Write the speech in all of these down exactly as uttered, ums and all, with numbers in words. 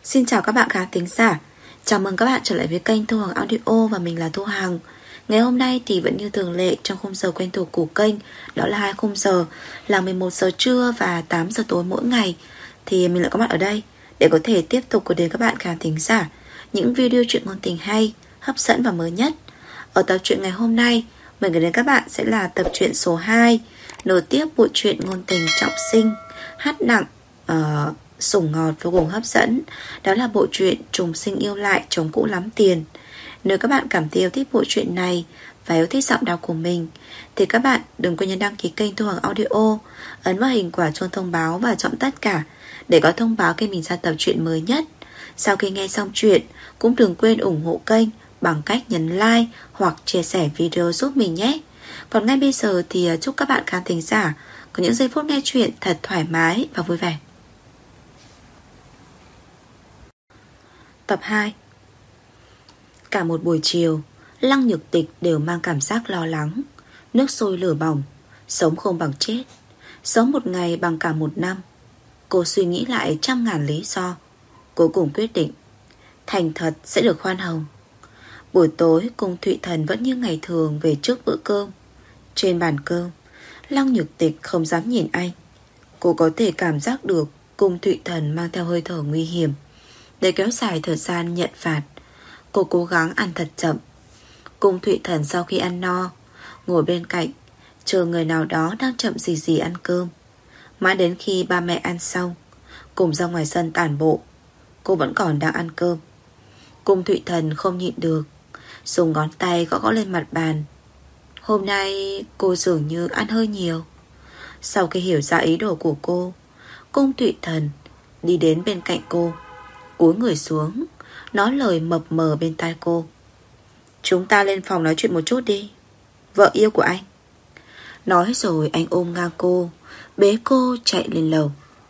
Xin chào các bạn khán thính giả. Chào mừng các bạn trở lại với kênh Thu Hằng Audio và mình là Thu Hằng. Ngày hôm nay thì vẫn như thường lệ trong khung giờ quen thuộc của kênh, đó là hai khung giờ là mười một giờ trưa và tám giờ tối mỗi ngày. Thì mình lại có mặt ở đây để có thể tiếp tục gửi đến các bạn khán thính giả những video truyện ngôn tình hay, hấp dẫn và mới nhất. Ở tập truyện ngày hôm nay, mình gửi đến các bạn sẽ là tập truyện số hai, nối tiếp bộ truyện ngôn tình trọng sinh, hát nặng, uh, sủng ngọt vô cùng hấp dẫn. Đó là bộ truyện Trùng Sinh Yêu Lại Chồng Cũ Lắm Tiền. Nếu các bạn cảm thấy yêu thích bộ truyện này và yêu thích giọng đọc của mình thì các bạn đừng quên nhấn đăng ký kênh Thu Hằng Audio, ấn vào hình quả chuông thông báo và chọn tất cả để có thông báo khi mình ra tập truyện mới nhất. Sau khi nghe xong truyện, cũng đừng quên ủng hộ kênh bằng cách nhấn like hoặc chia sẻ video giúp mình nhé. Còn ngay bây giờ thì chúc các bạn khán thính giả có những giây phút nghe truyện thật thoải mái và vui vẻ. Tập hai. Cả một buổi chiều, Lăng Nhược Tịch đều mang cảm giác lo lắng. Nước sôi lửa bỏng, sống không bằng chết, sống một ngày bằng cả một năm. Cô suy nghĩ lại trăm ngàn lý do, cuối cùng quyết định thành thật sẽ được khoan hồng. Buổi tối Cung Thụy Thần vẫn như ngày thường về trước bữa cơm. Trên bàn cơm, Lăng Nhược Tịch không dám nhìn anh. Cô có thể cảm giác được Cung Thụy Thần mang theo hơi thở nguy hiểm. Để kéo dài thời gian nhận phạt, cô cố gắng ăn thật chậm. Cung Thụy Thần sau khi ăn no, ngồi bên cạnh chờ người nào đó đang chậm gì gì ăn cơm. Mãi đến khi ba mẹ ăn xong, cùng ra ngoài sân tản bộ, cô vẫn còn đang ăn cơm. Cung Thụy Thần không nhịn được, dùng ngón tay gõ gõ lên mặt bàn. Hôm nay cô dường như ăn hơi nhiều. Sau khi hiểu ra ý đồ của cô, Cung Thụy Thần đi đến bên cạnh cô, cúi người xuống, nói lời mập mờ bên tai cô. Chúng ta lên phòng nói chuyện một chút đi, vợ yêu của anh. Nói rồi anh ôm ngang cô, bế cô chạy lên lầu.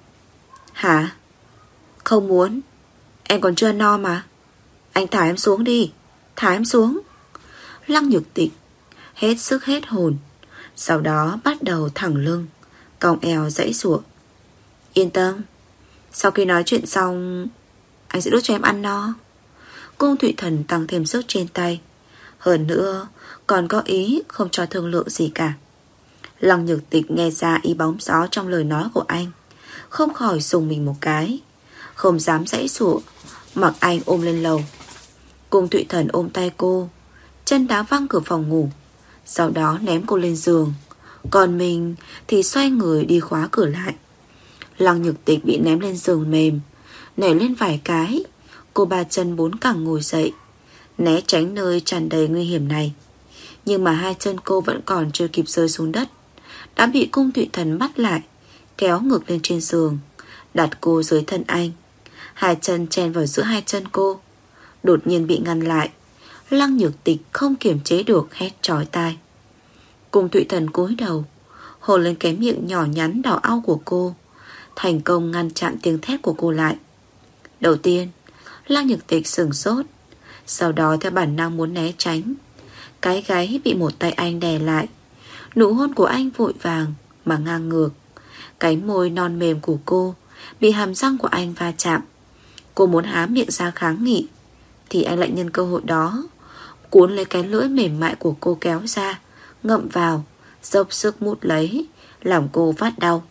Hả? Không muốn, em còn chưa no mà. Anh thả em xuống đi, thả em xuống. Lăng Nhược Tịch hết sức hết hồn, sau đó bắt đầu thẳng lưng, cong eo giãy giụa. Yên tâm, sau khi nói chuyện xong anh sẽ đút cho em ăn no. Cung Thụy Thần tăng thêm sức trên tay, hơn nữa còn có ý không cho thương lượng gì cả. Lăng Nhược Tịch nghe ra ý bóng gió trong lời nói của anh, không khỏi rùng mình một cái, không dám giãy giụa, mặc anh ôm lên lầu. Cung Thụy Thần ôm tay cô, chân đá văng cửa phòng ngủ, sau đó ném cô lên giường. Còn mình thì xoay người đi khóa cửa lại. Lăng Nhược Tịch bị ném lên giường mềm, nảy lên vài cái. Cô ba chân bốn cẳng ngồi dậy, né tránh nơi tràn đầy nguy hiểm này. Nhưng mà hai chân cô vẫn còn chưa kịp rơi xuống đất, đã bị Cung Thụy Thần bắt lại, kéo ngược lên trên giường, đặt cô dưới thân anh. Hai chân chen vào giữa hai chân cô, đột nhiên bị ngăn lại. Lăng Nhược Tịch không kiềm chế được hét chói tai. Cung Thụy Thần cúi đầu, hôn lên cái miệng nhỏ nhắn đỏ au của cô, thành công ngăn chặn tiếng thét của cô lại. Đầu tiên, Lăng Nhược Tịch sửng sốt, sau đó theo bản năng muốn né tránh. Cái gáy bị một tay anh đè lại. Nụ hôn của anh vội vàng mà ngang ngược. Cái môi non mềm của cô bị hàm răng của anh va chạm. Cô muốn há miệng ra kháng nghị, thì anh lại nhân cơ hội đó cuốn lấy cái lưỡi mềm mại của cô kéo ra, ngậm vào, dốc sức mút lấy, làm cô phát đau.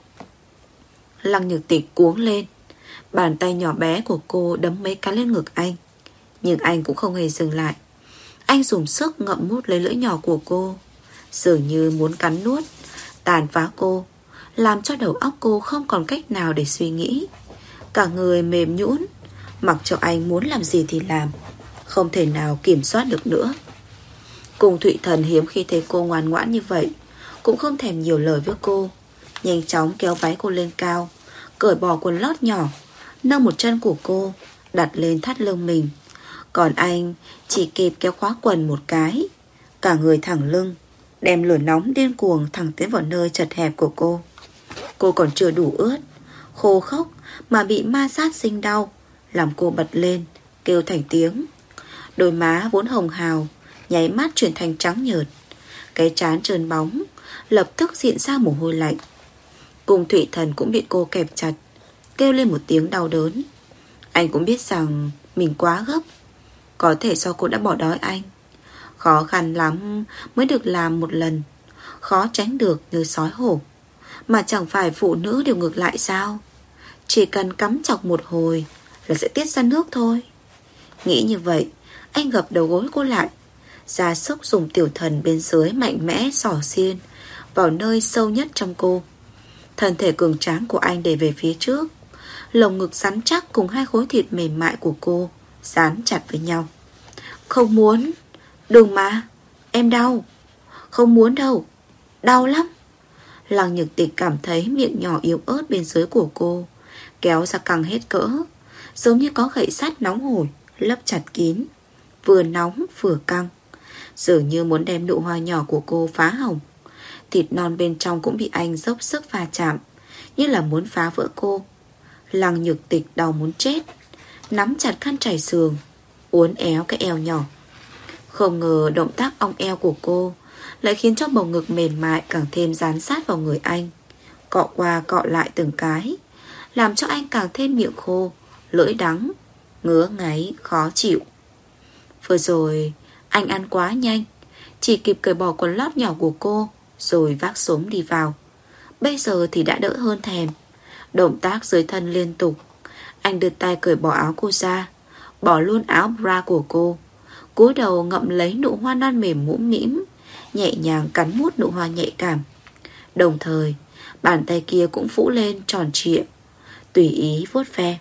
Lăng Nhược Tịch cuống lên, bàn tay nhỏ bé của cô đấm mấy cái lên ngực anh. Nhưng anh cũng không hề dừng lại. Anh dùng sức ngậm mút lấy lưỡi nhỏ của cô, dường như muốn cắn nuốt, tàn phá cô, làm cho đầu óc cô không còn cách nào để suy nghĩ. Cả người mềm nhũn, mặc cho anh muốn làm gì thì làm, không thể nào kiểm soát được nữa. Cung Thụy Thần hiếm khi thấy cô ngoan ngoãn như vậy, cũng không thèm nhiều lời với cô, nhanh chóng kéo váy cô lên cao, cởi bỏ quần lót nhỏ, nâng một chân của cô đặt lên thắt lưng mình. Còn anh chỉ kịp kéo khóa quần một cái, cả người thẳng lưng, đem lửa nóng điên cuồng thẳng tiến vào nơi chật hẹp của cô. Cô còn chưa đủ ướt, khô khốc mà bị ma sát sinh đau, làm cô bật lên, kêu thành tiếng. Đôi má vốn hồng hào nháy mắt chuyển thành trắng nhợt, cái trán trơn bóng lập tức diện ra mồ hôi lạnh. Cung Thụy Thần cũng bị cô kẹp chặt, kêu lên một tiếng đau đớn. Anh cũng biết rằng mình quá gấp. Có thể do cô đã bỏ đói anh. Khó khăn lắm mới được làm một lần, khó tránh được như sói hổ. Mà chẳng phải phụ nữ đều ngược lại sao? Chỉ cần cắm chọc một hồi là sẽ tiết ra nước thôi. Nghĩ như vậy, anh gập đầu gối cô lại, ra sức dùng tiểu thần bên dưới mạnh mẽ xỏ xiên vào nơi sâu nhất trong cô. Thân thể cường tráng của anh đẩy về phía trước, lồng ngực rắn chắc cùng hai khối thịt mềm mại của cô dán chặt với nhau. Không muốn. Đừng mà, em đau. Không muốn đâu, đau lắm. Lăng Nhược Tịch cảm thấy miệng nhỏ yếu ớt bên dưới của cô kéo ra căng hết cỡ, giống như có gậy sắt nóng hổi lấp chặt kín, vừa nóng vừa căng, dường như muốn đem nụ hoa nhỏ của cô phá hỏng. Thịt non bên trong cũng bị anh dốc sức va chạm, như là muốn phá vỡ cô. Lăng Nhược Tịch đau muốn chết, nắm chặt khăn trải giường, uốn éo cái eo nhỏ. Không ngờ động tác ong eo của cô lại khiến cho bầu ngực mềm mại càng thêm dán sát vào người anh, cọ qua cọ lại từng cái, làm cho anh càng thêm miệng khô, lưỡi đắng, ngứa ngáy, khó chịu. Vừa rồi anh ăn quá nhanh, chỉ kịp cởi bỏ quần lót nhỏ của cô rồi vác xốm đi vào. Bây giờ thì đã đỡ hơn thèm. Động tác dưới thân liên tục. Anh đưa tay cởi bỏ áo cô ra, bỏ luôn áo bra của cô, cúi đầu ngậm lấy nụ hoa non mềm mũm mĩm, nhẹ nhàng cắn mút nụ hoa nhạy cảm. Đồng thời bàn tay kia cũng phủ lên tròn trịa, tùy ý vuốt ve.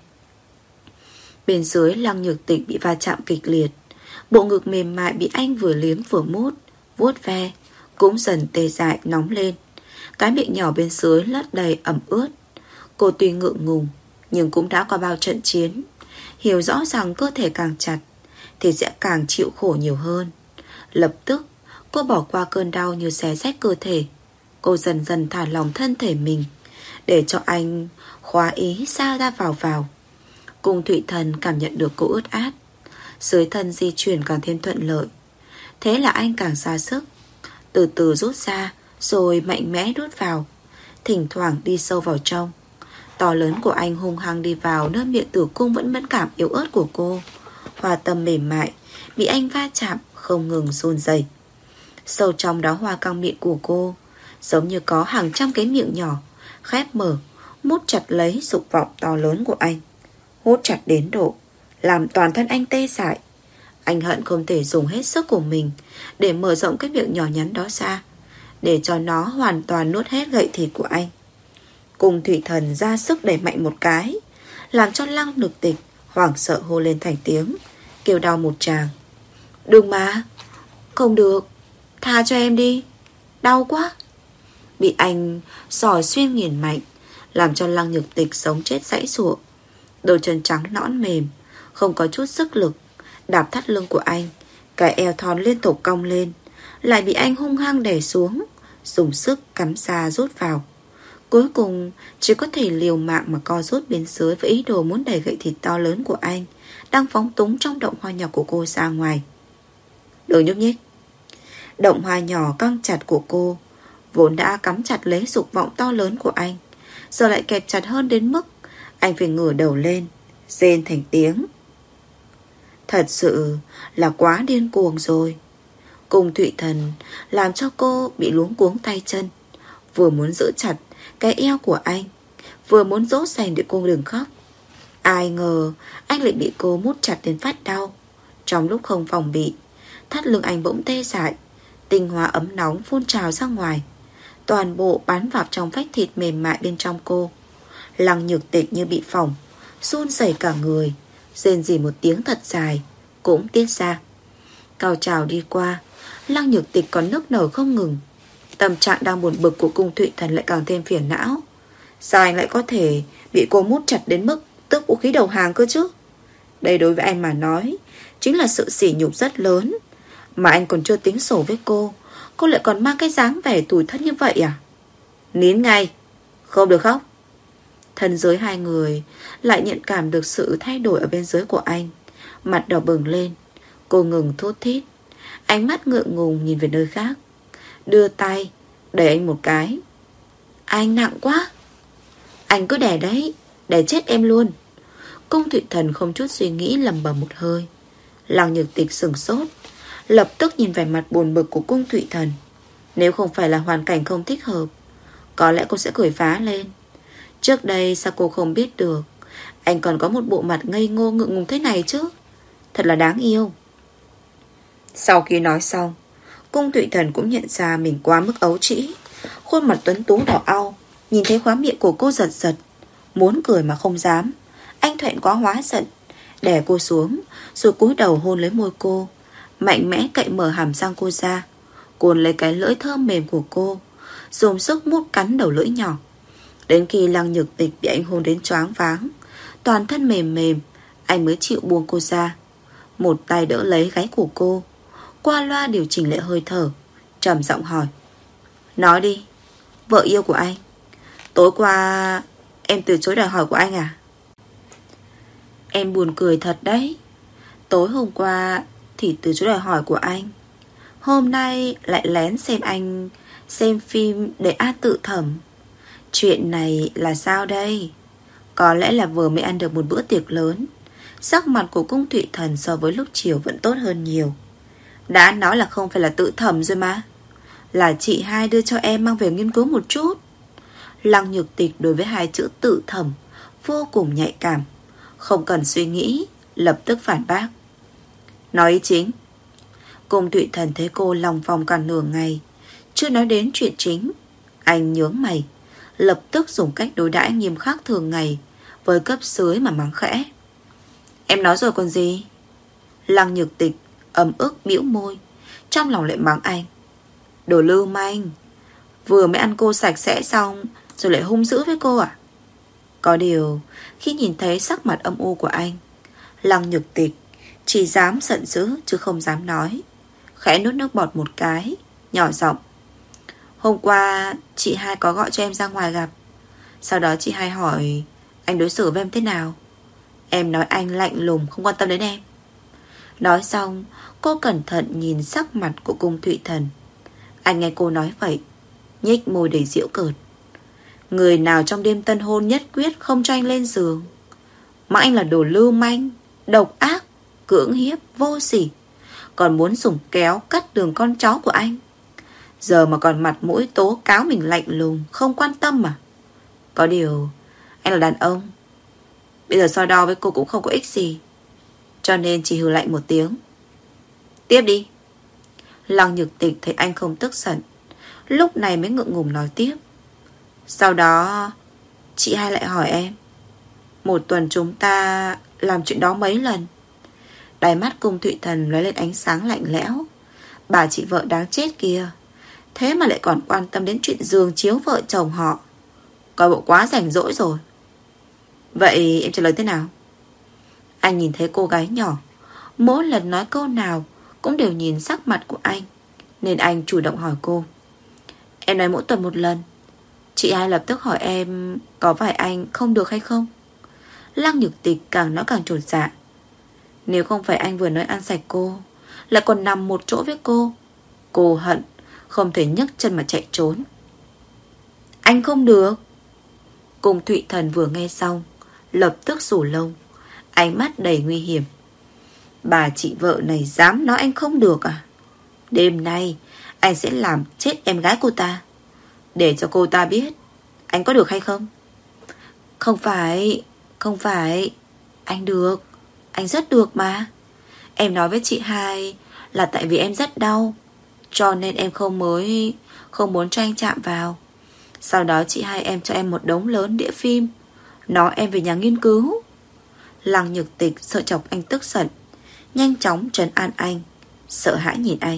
Bên dưới Lăng Nhược Tịch bị va chạm kịch liệt, bộ ngực mềm mại bị anh vừa liếm vừa mút, vuốt ve cũng dần tê dại nóng lên. Cái miệng nhỏ bên dưới lất đầy ẩm ướt. Cô tuy ngượng ngùng nhưng cũng đã qua bao trận chiến, hiểu rõ rằng cơ thể càng chặt thì sẽ càng chịu khổ nhiều hơn. Lập tức cô bỏ qua cơn đau như xé rách cơ thể. Cô dần dần thả lỏng thân thể mình, để cho anh khóa ý ra ra vào vào. Cung Thụy Thần cảm nhận được cô ướt át, dưới thân di chuyển càng thêm thuận lợi. Thế là anh càng ra sức, từ từ rút ra rồi mạnh mẽ đút vào, thỉnh thoảng đi sâu vào trong. To lớn của anh hung hăng đi vào nơi miệng tử cung vẫn mẫn cảm yếu ớt của cô. Hoa tâm mềm mại bị anh va chạm không ngừng run rẩy. Sâu trong đó hoa căng miệng của cô giống như có hàng trăm cái miệng nhỏ khép mở, mút chặt lấy dục vọng to lớn của anh, hút chặt đến độ làm toàn thân anh tê dại. Anh hận không thể dùng hết sức của mình để mở rộng cái miệng nhỏ nhắn đó ra, để cho nó hoàn toàn nuốt hết gậy thịt của anh. Cung Thụy Thần ra sức đẩy mạnh một cái, làm cho Lăng Nhược Tịch hoảng sợ hô lên thành tiếng, kêu đau một tràng. Đừng mà, không được, tha cho em đi, đau quá. Bị anh sỏi xuyên nghiền mạnh, làm cho Lăng Nhược Tịch sống chết giãy giụa. Đôi chân trắng nõn mềm, không có chút sức lực, đạp thắt lưng của anh, cái eo thon liên tục cong lên, lại bị anh hung hăng đè xuống, dùng sức cắm xa rút vào. Cuối cùng chỉ có thể liều mạng mà co rút bên dưới, với ý đồ muốn đẩy gậy thịt to lớn của anh đang phóng túng trong động hoa nhỏ của cô ra ngoài. Đừng nhúc nhích. Động hoa nhỏ căng chặt của cô vốn đã cắm chặt lấy dục vọng to lớn của anh, giờ lại kẹp chặt hơn đến mức anh phải ngửa đầu lên, rên thành tiếng. Thật sự là quá điên cuồng rồi. Cung Thụy Thần làm cho cô bị luống cuống tay chân, vừa muốn giữ chặt cái eo của anh, vừa muốn dỗ dành để cô đừng khóc. Ai ngờ anh lại bị cô mút chặt đến phát đau. Trong lúc không phòng bị, thắt lưng anh bỗng tê dại, tinh hoa ấm nóng phun trào ra ngoài, toàn bộ bắn vào trong vách thịt mềm mại bên trong cô. Lăng Nhược Tịch như bị phỏng, run rẩy cả người, rên rỉ một tiếng thật dài cũng tiết ra. Cao trào đi qua, Lăng Nhược Tịch còn nức nở không ngừng. Tâm trạng đang buồn bực của Cung Thụy Thần lại càng thêm phiền não. Sao anh lại có thể bị cô mút chặt đến mức tước vũ khí đầu hàng cơ chứ? Đây đối với anh mà nói chính là sự sỉ nhục rất lớn. Mà anh còn chưa tính sổ với cô, cô lại còn mang cái dáng vẻ tủi thân như vậy à? Nín ngay, không được khóc. Thân dưới hai người lại nhận cảm được sự thay đổi ở bên dưới của anh. Mặt đỏ bừng lên, cô ngừng thốt thít, ánh mắt ngượng ngùng nhìn về nơi khác, đưa tay đẩy anh một cái. Anh nặng quá. Anh cứ đè đấy, đè chết em luôn. Cung Thụy Thần không chút suy nghĩ lầm bầm một hơi. Lăng Nhược Tịch sửng sốt, lập tức nhìn vẻ mặt buồn bực của Cung Thụy Thần. Nếu không phải là hoàn cảnh không thích hợp, có lẽ cô sẽ cười phá lên. Trước đây sao cô không biết được anh còn có một bộ mặt ngây ngô ngượng ngùng thế này chứ. Thật là đáng yêu. Sau khi nói xong, Cung Thụy Thần cũng nhận ra mình quá mức ấu trĩ. Khuôn mặt tuấn tú đỏ au, nhìn thấy khóe miệng của cô giật giật, muốn cười mà không dám. Anh Thuận quá hóa giận, đè cô xuống, rồi cúi đầu hôn lấy môi cô, mạnh mẽ cậy mở hàm răng cô ra, cuốn lấy cái lưỡi thơm mềm của cô, dùng sức mút cắn đầu lưỡi nhỏ. Đến khi Lăng Nhược Tịch bị anh hôn đến choáng váng, toàn thân mềm mềm, anh mới chịu buông cô ra. Một tay đỡ lấy gáy của cô, qua loa điều chỉnh lại hơi thở, trầm giọng hỏi: Nói đi, vợ yêu của anh, tối qua em từ chối đòi hỏi của anh à? Em buồn cười thật đấy. Tối hôm qua thì từ chối đòi hỏi của anh, hôm nay lại lén xem anh xem phim để A tự thẩm. Chuyện này là sao đây? Có lẽ là vừa mới ăn được một bữa tiệc lớn. Sắc mặt của Cung Thụy Thần so với lúc chiều vẫn tốt hơn nhiều. Đã nói là không phải là tự thẩm rồi mà, là chị hai đưa cho em mang về nghiên cứu một chút. Lăng Nhược Tịch đối với hai chữ tự thẩm vô cùng nhạy cảm, không cần suy nghĩ, lập tức phản bác: Nói ý chính. Cung Thụy Thần thấy cô lòng vòng cả nửa ngày chưa nói đến chuyện chính, anh nhướng mày, lập tức dùng cách đối đãi nghiêm khắc thường ngày với cấp dưới mà mắng khẽ: Em nói rồi còn gì? Lăng Nhược Tịch ấm ức bĩu môi, trong lòng lại mắng anh: Đồ lưu manh, vừa mới ăn cô sạch sẽ xong rồi lại hung dữ với cô à? Có điều khi nhìn thấy sắc mặt âm u của anh, Lăng Nhược Tịch chỉ dám giận dữ chứ không dám nói, khẽ nuốt nước bọt một cái, nhỏ giọng: Hôm qua chị hai có gọi cho em ra ngoài gặp. Sau đó chị hai hỏi anh đối xử với em thế nào. Em nói anh lạnh lùng, không quan tâm đến em. Nói xong, cô cẩn thận nhìn sắc mặt của Cung Thụy Thần. Anh nghe cô nói vậy, nhếch môi đầy giễu cợt: Người nào trong đêm tân hôn nhất quyết không cho anh lên giường, mà anh là đồ lưu manh, độc ác, cưỡng hiếp, vô sỉ, còn muốn dùng kéo cắt đường con cháu của anh. Giờ mà còn mặt mũi tố cáo mình lạnh lùng, không quan tâm à? Có điều anh là đàn ông, bây giờ so đo với cô cũng không có ích gì, cho nên chỉ hừ lạnh một tiếng: Tiếp đi. Lăng Nhược Tịch thấy anh không tức giận, lúc này mới ngượng ngùng nói tiếp: Sau đó chị hai lại hỏi em, một tuần chúng ta làm chuyện đó mấy lần. Đáy mắt Cung Thụy Thần lóe lên ánh sáng lạnh lẽo. Bà chị vợ đáng chết kia, thế mà lại còn quan tâm đến chuyện giường chiếu vợ chồng họ, coi bộ quá rảnh rỗi rồi. Vậy em trả lời thế nào? Anh nhìn thấy cô gái nhỏ mỗi lần nói câu nào cũng đều nhìn sắc mặt của anh, nên anh chủ động hỏi cô: Em nói mỗi tuần một lần. Chị hai lập tức hỏi em có phải anh không được hay không. Lăng Nhược Tịch càng nói càng chột dạ. Nếu không phải anh vừa nói ăn sạch cô, lại còn nằm một chỗ với cô, cô hận không thể nhấc chân mà chạy trốn. Anh không được. Cung Thụy Thần vừa nghe xong, lập tức rủ lông, ánh mắt đầy nguy hiểm. Bà chị vợ này dám nói anh không được à? Đêm nay anh sẽ làm chết em gái cô ta, để cho cô ta biết anh có được hay không. Không phải, không phải. Anh được, anh rất được mà. Em nói với chị hai là tại vì em rất đau, cho nên em không mới Không muốn cho anh chạm vào. Sau đó chị hai em cho em một đống lớn đĩa phim, nói em về nhà nghiên cứu. Lăng Nhược Tịch sợ chọc anh tức giận, nhanh chóng trấn an anh, sợ hãi nhìn anh: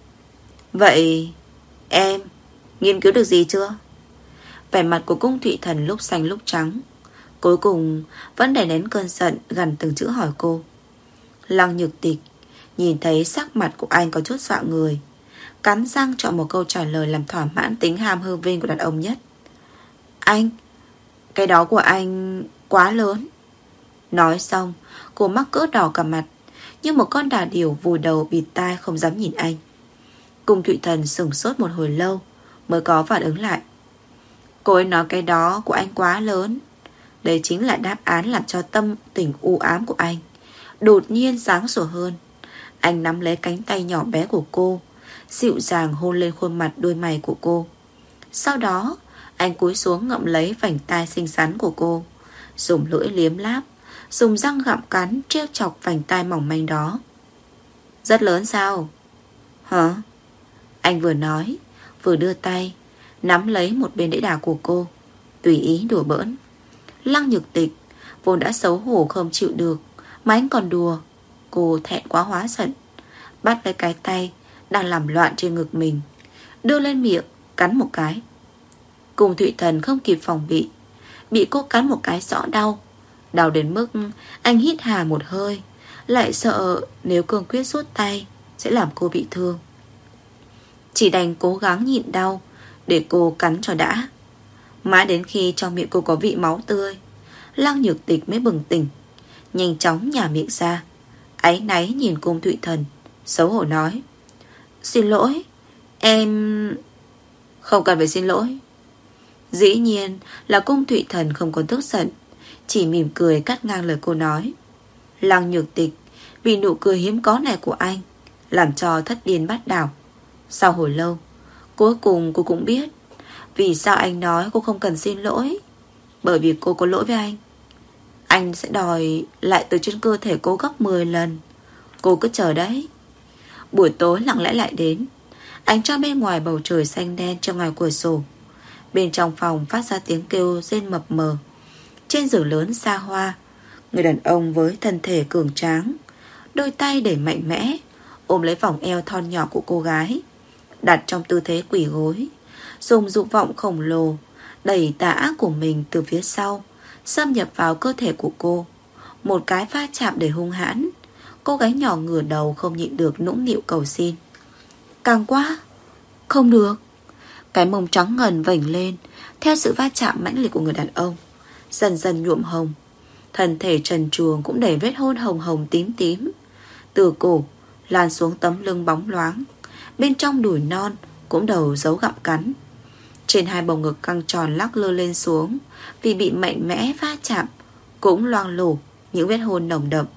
Vậy em nghiên cứu được gì chưa? Vẻ mặt của Cung Thụy Thần lúc xanh lúc trắng, cuối cùng vẫn đè nén cơn giận, gằn từng chữ hỏi cô. Lăng Nhược Tịch nhìn thấy sắc mặt của anh có chút dọa người, cắn răng chọn một câu trả lời làm thỏa mãn tính ham hư vinh của đàn ông nhất: Anh, cái đó của anh quá lớn. Nói xong, cô mắc cỡ đỏ cả mặt, như một con đà điểu vùi đầu bịt tai không dám nhìn anh. Cung Thụy Thần sửng sốt một hồi lâu mới có phản ứng lại. Cô ấy nói cái đó của anh quá lớn, Đây chính là đáp án làm cho tâm tình u ám của anh đột nhiên sáng sủa hơn. Anh nắm lấy cánh tay nhỏ bé của cô, dịu dàng hôn lên khuôn mặt đôi mày của cô. Sau đó anh cúi xuống ngậm lấy vành tai xinh xắn của cô, dùng lưỡi liếm láp, dùng răng gặm cắn, trêu chọc vành tai mỏng manh đó. Rất lớn sao? Hả? Anh vừa nói vừa đưa tay nắm lấy một bên đẫy đà của cô, tùy ý đùa bỡn. Lăng Nhược Tịch vốn đã xấu hổ không chịu được, mà anh còn đùa. Cô thẹn quá hóa giận, bắt lấy cái tay đang làm loạn trên ngực mình, đưa lên miệng cắn một cái. Cùng Thụy Thần không kịp phòng bị, bị cô cắn một cái rõ đau. Đau đến mức anh hít hà một hơi, lại sợ nếu cương quyết rút tay sẽ làm cô bị thương. Chỉ đành cố gắng nhịn đau để cô cắn cho đã. Mãi đến khi trong miệng cô có vị máu tươi, Lăng Nhược Tịch mới bừng tỉnh, nhanh chóng nhả miệng ra, áy náy nhìn Cung Thụy Thần, xấu hổ nói: Xin lỗi, em... Không cần phải xin lỗi. Dĩ nhiên là Cung Thụy Thần không còn tức giận, chỉ mỉm cười cắt ngang lời cô nói. Lăng Nhược Tịch vì nụ cười hiếm có này của anh làm cho thất điên bát đảo. Sau hồi lâu, cuối cùng cô cũng biết vì sao anh nói cô không cần xin lỗi. Bởi vì cô có lỗi với anh, anh sẽ đòi lại từ trên cơ thể cô gấp mười lần. Cô cứ chờ đấy. Buổi tối lặng lẽ lại đến. Ánh trăng bên ngoài bầu trời xanh đen trong ngoài cửa sổ. Bên trong phòng phát ra tiếng kêu rên mập mờ. Trên giường lớn xa hoa, người đàn ông với thân thể cường tráng, đôi tay đẩy mạnh mẽ ôm lấy vòng eo thon nhỏ của cô gái, đặt trong tư thế quỳ gối, dùng dục vọng khổng lồ đẩy tà ác của mình từ phía sau xâm nhập vào cơ thể của cô. Một cái va chạm đầy hung hãn. Cô gái nhỏ ngửa đầu không nhịn được nũng nịu cầu xin: Càng quá. Không được. Cái mông trắng ngần vểnh lên theo sự va chạm mãnh liệt của người đàn ông, dần dần nhuộm hồng. Thân thể trần truồng cũng đầy vết hôn hồng hồng tím tím, từ cổ lan xuống tấm lưng bóng loáng. Bên trong đùi non cũng đầu dấu gặm cắn. Trên hai bầu ngực căng tròn lắc lơ lên xuống vì bị mạnh mẽ va chạm, cũng loang lổ những vết hôn nồng đậm.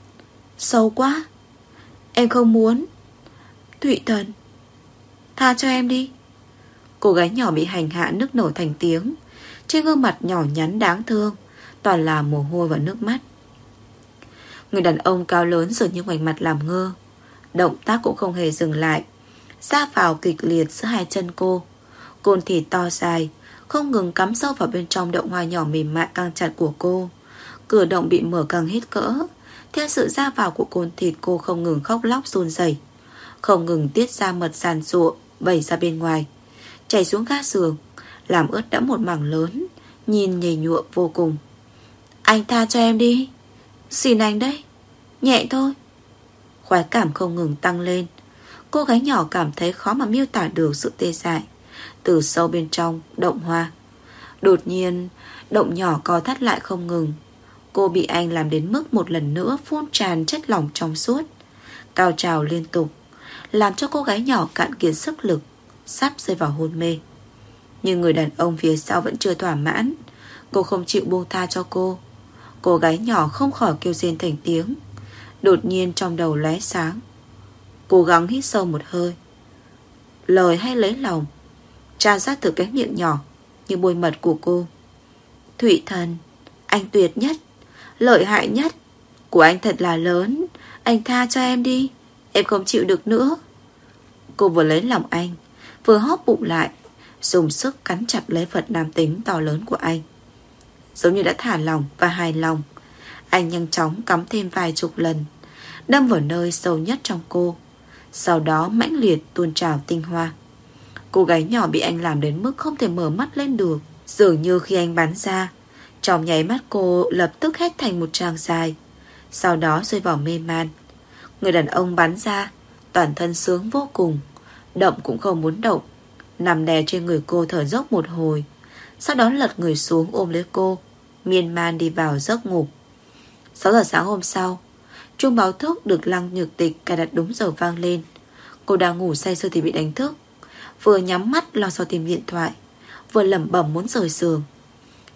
Sâu quá. Em không muốn. Thụy Thần, tha cho em đi. Cô gái nhỏ bị hành hạ nức nở thành tiếng. Trên gương mặt nhỏ nhắn đáng thương toàn là mồ hôi và nước mắt. Người đàn ông cao lớn dường như ngoảnh mặt làm ngơ, động tác cũng không hề dừng lại, ra vào kịch liệt giữa hai chân cô. Côn thịt to dài không ngừng cắm sâu vào bên trong động hoa nhỏ mềm mại căng chặt của cô. Cửa động bị mở càng hết cỡ. Theo sự ra vào của côn thịt, cô không ngừng khóc lóc run rẩy, không ngừng tiết ra mật sàn sụa vẩy ra bên ngoài, chảy xuống ga giường, làm ướt đẫm một mảng lớn, nhìn nhầy nhụa vô cùng. Anh tha cho em đi. Xin anh đấy. Nhẹ thôi. Khoái cảm không ngừng tăng lên. Cô gái nhỏ cảm thấy khó mà miêu tả được sự tê dại từ sâu bên trong động hoa. Đột nhiên động nhỏ co thắt lại không ngừng. Cô bị anh làm đến mức một lần nữa phun tràn chất lỏng trong suốt, cao trào liên tục, làm cho cô gái nhỏ cạn kiệt sức lực, sắp rơi vào hôn mê. Nhưng người đàn ông phía sau vẫn chưa thỏa mãn. Cô không chịu buông tha cho cô. Cô gái nhỏ không khỏi kêu rên thành tiếng. Đột nhiên trong đầu lóe sáng. Cố gắng hít sâu một hơi. Lời hay lấy lòng tràn ra từ cái miệng nhỏ như bôi mật của cô. Thụy Thần, anh tuyệt nhất, lợi hại nhất. Của anh thật là lớn. Anh tha cho em đi. Em không chịu được nữa. Cô vừa lấy lòng anh, vừa hóp bụng lại, dùng sức cắn chặt lấy vật nam tính to lớn của anh. Giống như đã thả lòng và hài lòng, anh nhanh chóng cắm thêm vài chục lần, đâm vào nơi sâu nhất trong cô. Sau đó mãnh liệt tuôn trào tinh hoa. Cô gái nhỏ bị anh làm đến mức không thể mở mắt lên được. Dường như khi anh bắn ra, trong nháy mắt cô lập tức hét thành một tràng dài, sau đó rơi vào mê man. Người đàn ông bắn ra, toàn thân sướng vô cùng, động cũng không muốn động, nằm đè trên người cô thở dốc một hồi, sau đó lật người xuống ôm lấy cô, miên man đi vào giấc ngủ. Sáu giờ sáng hôm sau, chuông báo thức được Lăng Nhược Tịch cài đặt đúng giờ vang lên. Cô đang ngủ say sưa thì bị đánh thức, vừa nhắm mắt lo sau tìm điện thoại, vừa lẩm bẩm muốn rời giường.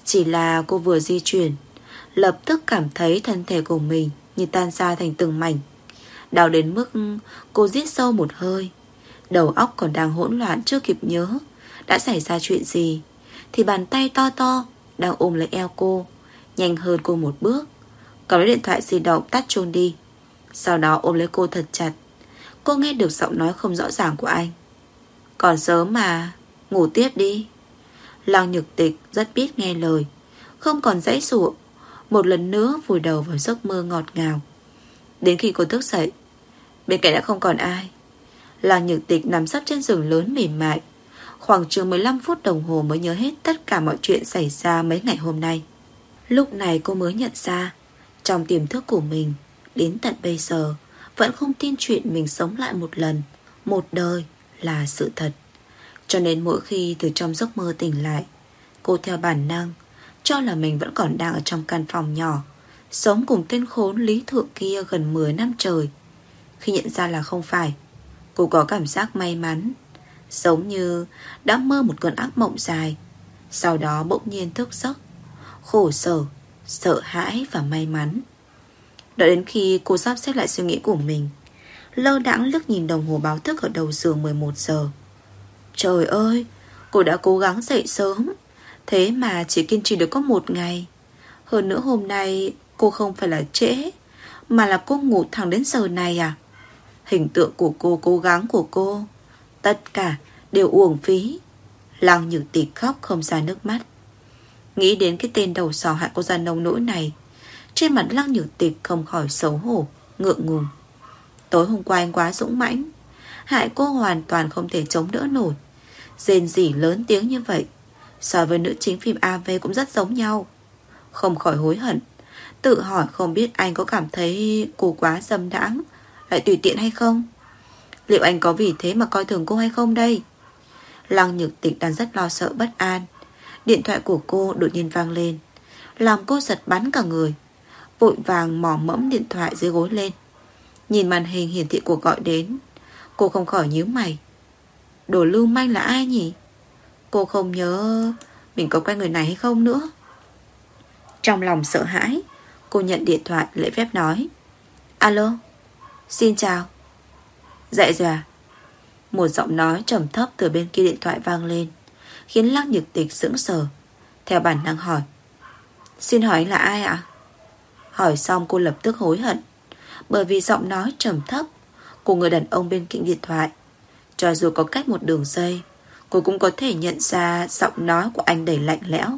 Chỉ là cô vừa di chuyển, lập tức cảm thấy thân thể của mình như tan ra thành từng mảnh, đau đến mức cô rít sâu một hơi. Đầu óc còn đang hỗn loạn chưa kịp nhớ đã xảy ra chuyện gì, thì bàn tay to to đang ôm lấy eo cô nhanh hơn cô một bước, cầm lấy điện thoại di động tắt chôn đi. Sau đó ôm lấy cô thật chặt. Cô nghe được giọng nói không rõ ràng của anh: "Còn sớm mà, ngủ tiếp đi." Lăng Nhược Tịch rất biết nghe lời, không còn giãy giụa, một lần nữa vùi đầu vào giấc mơ ngọt ngào. Đến khi cô thức dậy, bên cạnh đã không còn ai. Lăng Nhược Tịch nằm sấp trên giường lớn mềm mại, khoảng chừng mười lăm phút đồng hồ mới nhớ hết tất cả mọi chuyện xảy ra mấy ngày hôm nay. Lúc này cô mới nhận ra, trong tiềm thức của mình đến tận bây giờ vẫn không tin chuyện mình sống lại một lần, một đời là sự thật. Cho nên mỗi khi từ trong giấc mơ tỉnh lại, cô theo bản năng cho là mình vẫn còn đang ở trong căn phòng nhỏ, sống cùng tên khốn Lý Thượng kia gần mười năm trời. Khi nhận ra là không phải, cô có cảm giác may mắn, giống như đã mơ một cơn ác mộng dài, sau đó bỗng nhiên thức giấc, khổ sở, sợ hãi và may mắn. Đợi đến khi cô sắp xếp lại suy nghĩ của mình, lơ đãng liếc nhìn đồng hồ báo thức ở đầu giường mười một giờ. Trời ơi, cô đã cố gắng dậy sớm, thế mà chỉ kiên trì được có một ngày. Hơn nữa hôm nay cô không phải là trễ, mà là cô ngủ thẳng đến giờ này à? Hình tượng của cô, cố gắng của cô, tất cả đều uổng phí. Lăng Nhược Tịch khóc không ra nước mắt. Nghĩ đến cái tên đầu sò hại cô ra nông nỗi này, trên mặt Lăng Nhược Tịch không khỏi xấu hổ, ngượng ngùng. Tối hôm qua anh quá dũng mãnh, hại cô hoàn toàn không thể chống đỡ nổi. Rên rỉ lớn tiếng như vậy, so với nữ chính phim a vê cũng rất giống nhau. Không khỏi hối hận, tự hỏi không biết anh có cảm thấy cô quá dâm đãng, lại tùy tiện hay không. Liệu anh có vì thế mà coi thường cô hay không đây? Lăng Nhược Tịch đang rất lo sợ bất an. Điện thoại của cô đột nhiên vang lên, làm cô giật bắn cả người, vội vàng mò mẫm điện thoại dưới gối lên. Nhìn màn hình hiển thị cuộc gọi đến, cô không khỏi nhíu mày. Đồ lưu manh là ai nhỉ? Cô không nhớ mình có quen người này hay không nữa. Trong lòng sợ hãi, cô nhận điện thoại lễ phép nói: "Alo, xin chào." "Dậy rồi à?" Một giọng nói trầm thấp từ bên kia điện thoại vang lên, khiến Lăng Nhược Tịch sững sờ, theo bản năng hỏi: "Xin hỏi anh là ai ạ?" Hỏi xong cô lập tức hối hận, bởi vì giọng nói trầm thấp của người đàn ông bên cạnh điện thoại, cho dù có cách một đường dây, cô cũng có thể nhận ra giọng nói của anh đầy lạnh lẽo.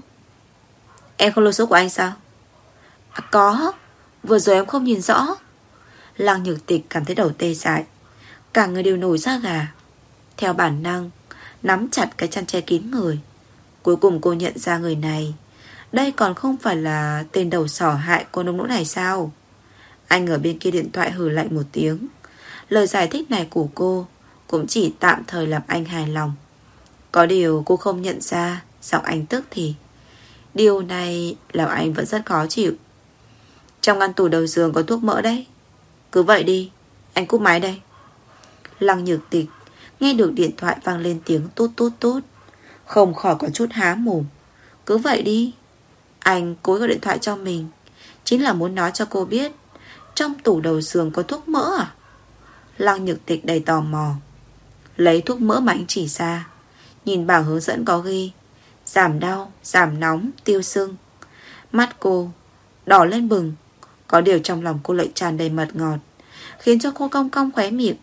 "Em không lưu số của anh sao?" À, có, vừa rồi em không nhìn rõ. Lăng Nhược Tịch cảm thấy đầu tê dại, cả người đều nổi da gà. Theo bản năng nắm chặt cái chăn che kín người. Cuối cùng cô nhận ra người này, đây còn không phải là tên đầu sỏ hại cô nông nỗi này sao? Anh ở bên kia điện thoại hừ lạnh một tiếng. Lời giải thích này của cô cũng chỉ tạm thời làm anh hài lòng. Có điều cô không nhận ra giọng anh tức thì. Điều này làm anh vẫn rất khó chịu. "Trong ngăn tủ đầu giường có thuốc mỡ đấy. Cứ vậy đi, anh cúp máy đây." Lăng Nhược Tịch nghe được điện thoại vang lên tiếng tốt tốt tốt, không khỏi có chút há mồm. Cứ vậy đi? Anh cố gọi điện thoại cho mình chính là muốn nói cho cô biết trong tủ đầu giường có thuốc mỡ à? Lăng Nhược Tịch đầy tò mò, lấy thuốc mỡ mà anh chỉ ra, nhìn bảng hướng dẫn có ghi giảm đau, giảm nóng, tiêu sưng. Mắt cô đỏ lên bừng, có điều trong lòng cô lại tràn đầy mật ngọt, khiến cho cô cong cong khóe miệng.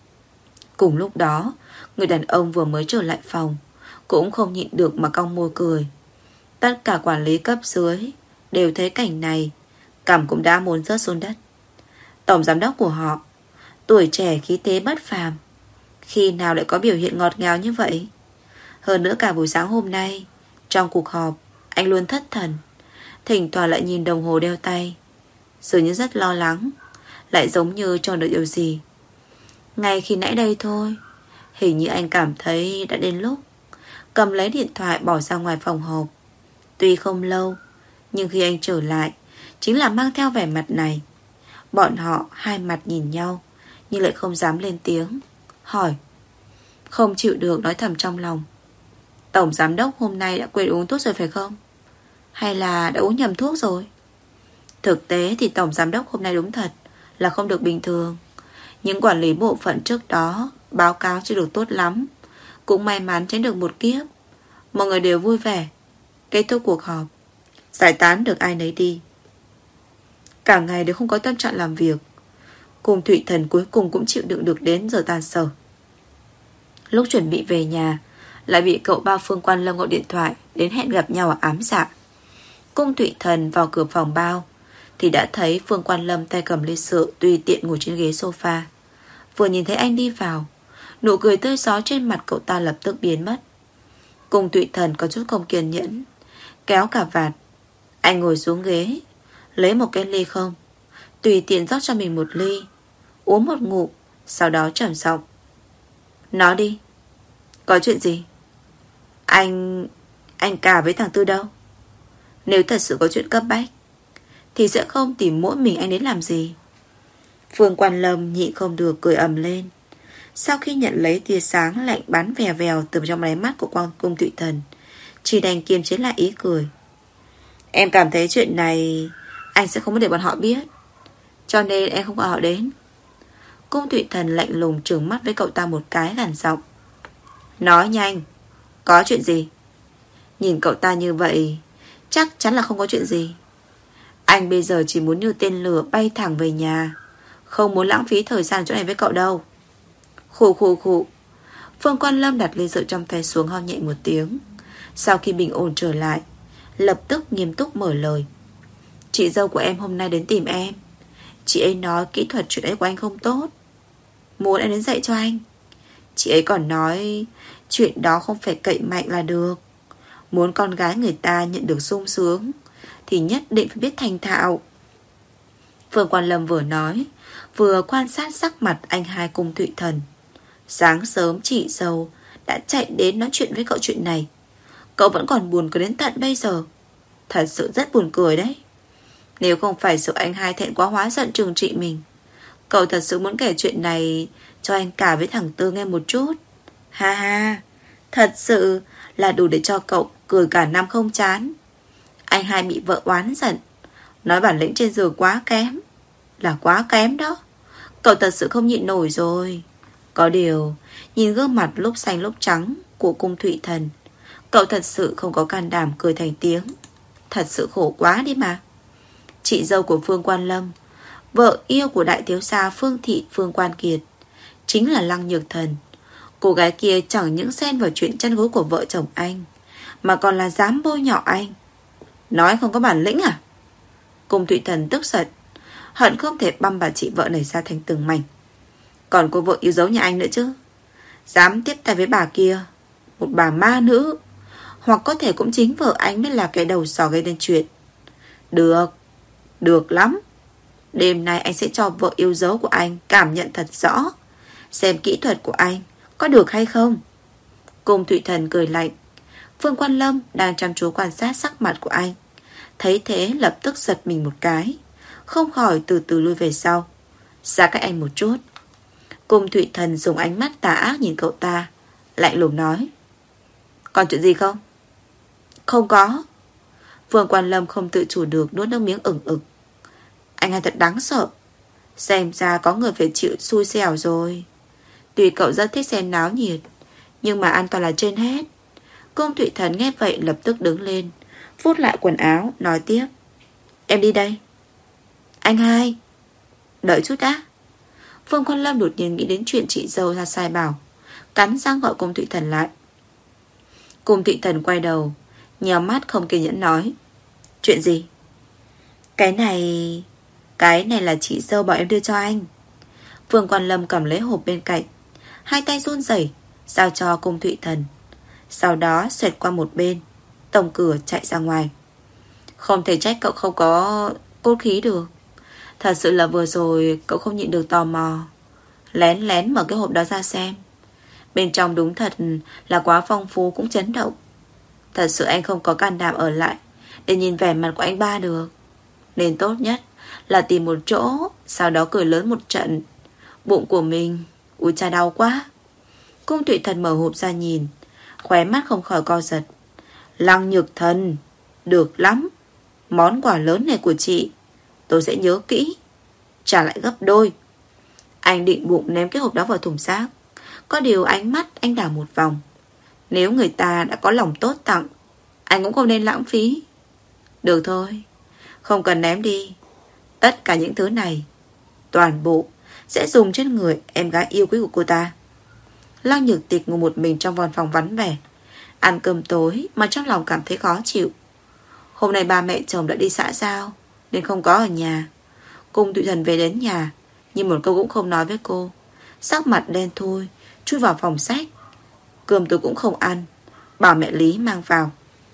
Cùng lúc đó, người đàn ông vừa mới trở lại phòng cũng không nhịn được mà cong môi cười. Tất cả quản lý cấp dưới đều thấy cảnh này, cằm cũng đã muốn rớt xuống đất. Tổng giám đốc của họ, tuổi trẻ khí thế bất phàm, khi nào lại có biểu hiện ngọt ngào như vậy? Hơn nữa cả buổi sáng hôm nay, trong cuộc họp, anh luôn thất thần, thỉnh thoảng lại nhìn đồng hồ đeo tay, dường như rất lo lắng, lại giống như chờ đợi điều gì. Ngay khi nãy đây thôi, hình như anh cảm thấy đã đến lúc cầm lấy điện thoại bỏ ra ngoài phòng họp. Tuy không lâu, nhưng khi anh trở lại chính là mang theo vẻ mặt này. Bọn họ hai mặt nhìn nhau, nhưng lại không dám lên tiếng, hỏi. Không chịu được nói thầm trong lòng. Tổng giám đốc hôm nay đã quên uống thuốc rồi phải không? Hay là đã uống nhầm thuốc rồi? Thực tế thì tổng giám đốc hôm nay đúng thật là không được bình thường. Những quản lý bộ phận trước đó báo cáo chưa được tốt lắm, cũng may mắn tránh được một kiếp. Mọi người đều vui vẻ. Kết thúc cuộc họp, giải tán được ai nấy đi. Cả ngày đều không có tâm trạng làm việc. Cùng Thụy Thần cuối cùng cũng chịu đựng được đến giờ tan sở. Lúc chuẩn bị về nhà, lại bị cậu ba Phương Quan Lâm gọi điện thoại đến hẹn gặp nhau ở Ám Dạ. Cung Thụy Thần vào cửa phòng bao thì đã thấy Phương Quan Lâm tay cầm ly rượu tùy tiện ngồi trên ghế sofa. Vừa nhìn thấy anh đi vào, nụ cười tươi gió trên mặt cậu ta lập tức biến mất. Cung Thụy Thần có chút không kiên nhẫn, kéo cà vạt. Anh ngồi xuống ghế, lấy một cái ly không, tùy tiện rót cho mình một ly, uống một ngụm, sau đó trầm giọng: nói đi, có chuyện gì? Anh... anh cà với thằng Tư đâu? Nếu thật sự có chuyện cấp bách thì sẽ không tìm mỗi mình anh đến làm gì. Phương Quan Lâm nhịn không được cười ầm lên. Sau khi nhận lấy tia sáng lạnh bắn vèo vèo từ trong đáy mắt của Quang Cung Thụy Thần, chỉ đành kiềm chế lại ý cười. Em cảm thấy chuyện này anh sẽ không để bọn họ biết, cho nên em không gọi họ đến. Cung Thụy Thần lạnh lùng trừng mắt với cậu ta một cái, gằn giọng: nói nhanh, có chuyện gì? Nhìn cậu ta như vậy, chắc chắn là không có chuyện gì. Anh bây giờ chỉ muốn như tên lửa bay thẳng về nhà, không muốn lãng phí thời gian chỗ này với cậu đâu. Khụ khụ khụ. Phương Quan Lâm đặt ly rượu trong tay xuống, ho nhẹ một tiếng. Sau khi bình ổn trở lại, lập tức nghiêm túc mở lời. Chị dâu của em hôm nay đến tìm em. Chị ấy nói kỹ thuật chuyện ấy của anh không tốt, muốn em đến dạy cho anh. Chị ấy còn nói chuyện đó không phải cậy mạnh là được. Muốn con gái người ta nhận được sung sướng thì nhất định phải biết thành thạo. Phương Quan Lâm vừa nói, vừa quan sát sắc mặt anh hai Cung Thụy Thần. Sáng sớm chị dâu đã chạy đến nói chuyện với cậu chuyện này, cậu vẫn còn buồn cười đến tận bây giờ. Thật sự rất buồn cười đấy. Nếu không phải sợ anh hai thẹn quá hóa giận trừng trị mình, cậu thật sự muốn kể chuyện này cho anh cả với thằng Tư nghe một chút. Ha ha, thật sự là đủ để cho cậu cười cả năm không chán. Anh hai bị vợ oán giận, nói bản lĩnh trên giường quá kém, là quá kém đó. Cậu thật sự không nhịn nổi rồi. Có điều, nhìn gương mặt lúc xanh lúc trắng của Cung Thụy Thần, cậu thật sự không có can đảm cười thành tiếng. Thật sự khổ quá đi mà. Chị dâu của Phương Quan Lâm, vợ yêu của đại thiếu gia Phương Thị Phương Quan Kiệt, chính là Lăng Nhược Thần. Cô gái kia chẳng những xen vào chuyện chăn gối của vợ chồng anh, mà còn là dám bôi nhọ anh. Nói không có bản lĩnh à? Cung Thụy Thần tức giận, hận không thể băm bà chị vợ này ra thành từng mảnh. Còn cô vợ yêu dấu nhà anh nữa chứ, dám tiếp tay với bà kia, một bà ma nữ. Hoặc có thể cũng chính vợ anh mới là cái đầu sò gây nên chuyện. Được, được lắm. Đêm nay anh sẽ cho vợ yêu dấu của anh cảm nhận thật rõ, xem kỹ thuật của anh có được hay không. Cung Thụy Thần cười lạnh. Phương Quan Lâm đang chăm chú quan sát sắc mặt của anh, thấy thế lập tức giật mình một cái, không khỏi từ từ lui về sau, xa cách anh một chút. Cung Thụy Thần dùng ánh mắt tà ác nhìn cậu ta, lạnh lùng nói: còn chuyện gì không? Không có. Phương Quan Lâm không tự chủ được nuốt nước miếng ửng ực. Anh hai thật đáng sợ. Xem ra có người phải chịu xui xẻo rồi. Tuy cậu rất thích xem náo nhiệt, nhưng mà an toàn là trên hết. Cung Thụy Thần nghe vậy lập tức đứng lên, vuốt lại quần áo, nói tiếp: em đi đây. Anh hai, đợi chút đã. Phương Quan Lâm đột nhiên nghĩ đến chuyện chị dâu ra sai bảo, cắn răng gọi Cung Thụy Thần lại. Cung Thụy Thần quay đầu, nhèo mắt không kiên nhẫn nói: chuyện gì? Cái này... Cái này là chị dâu bảo em đưa cho anh. Phương Quan Lâm cầm lấy hộp bên cạnh, hai tay run rẩy giao cho Cung Thụy Thần, sau đó xoẹt qua một bên, tổng cửa chạy ra ngoài. Không thể trách cậu không có cốt khí được. Thật sự là vừa rồi cậu không nhịn được tò mò, lén lén mở cái hộp đó ra xem. Bên trong đúng thật là quá phong phú cũng chấn động. Thật sự anh không có can đảm ở lại để nhìn vẻ mặt của anh ba được, nên tốt nhất là tìm một chỗ, sau đó cười lớn một trận. Bụng của mình, ui cha đau quá. Cung Thụy Thần mở hộp ra nhìn, khóe mắt không khỏi co giật. Lăng Nhược Thần, Được lắm. Món quà lớn này của chị tôi sẽ nhớ kỹ, trả lại gấp đôi. Anh định bụng ném cái hộp đó vào thùng rác. Có điều ánh mắt anh đảo một vòng. Nếu người ta đã có lòng tốt tặng, anh cũng không nên lãng phí. Được thôi, không cần ném đi. Tất cả những thứ này toàn bộ sẽ dùng trên người em gái yêu quý của cô ta. Lăng Nhược Tịch ngồi một mình trong văn phòng vắng vẻ, ăn cơm tối mà trong lòng cảm thấy khó chịu. Hôm nay ba mẹ chồng đã đi xã giao nên không có ở nhà. Cung Thụy Thần về đến nhà nhưng một câu cũng không nói với cô. Sắc mặt đen thui, chui vào phòng sách. Cơm tôi cũng không ăn, bảo mẹ Lý mang vào.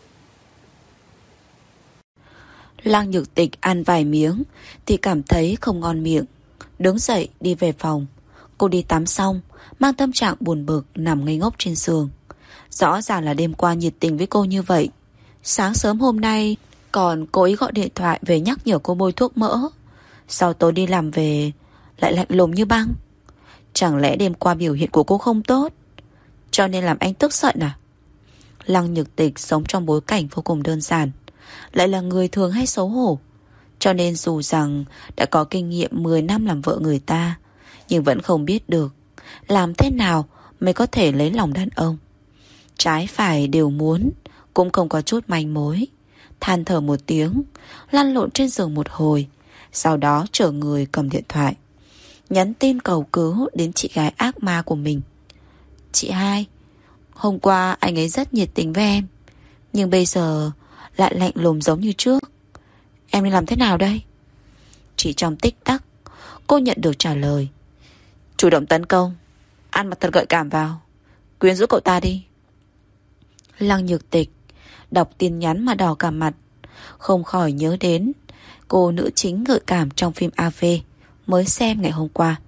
Lăng Nhược Tịch ăn vài miếng thì cảm thấy không ngon miệng, đứng dậy đi về phòng. Cô đi tắm xong, mang tâm trạng buồn bực nằm ngây ngốc trên giường. Rõ ràng là đêm qua nhiệt tình với cô như vậy, sáng sớm hôm nay còn cố ý gọi điện thoại về nhắc nhở cô bôi thuốc mỡ. Sau tối đi làm về lại lạnh lùng như băng. Chẳng lẽ đêm qua biểu hiện của cô không tốt, cho nên làm anh tức giận à? Lăng Nhược Tịch sống trong bối cảnh vô cùng đơn giản, lại là người thường hay xấu hổ, cho nên dù rằng đã có kinh nghiệm mười năm làm vợ người ta, nhưng vẫn không biết được làm thế nào mới có thể lấy lòng đàn ông. Trái phải đều muốn, cũng không có chút manh mối. Than thở một tiếng, lăn lộn trên giường một hồi, sau đó chở người cầm điện thoại, nhắn tin cầu cứu đến chị gái ác ma của mình. Chị hai, hôm qua anh ấy rất nhiệt tình với em, nhưng bây giờ lại lạnh lùng giống như trước. Em nên làm thế nào đây? Chỉ trong tích tắc, cô nhận được trả lời. Chủ động tấn công, ăn mặc thật gợi cảm vào, quyến rũ cậu ta đi. Lăng Nhược Tịch đọc tin nhắn mà đỏ cả mặt, không khỏi nhớ đến cô nữ chính gợi cảm trong phim a vê mới xem ngày hôm qua.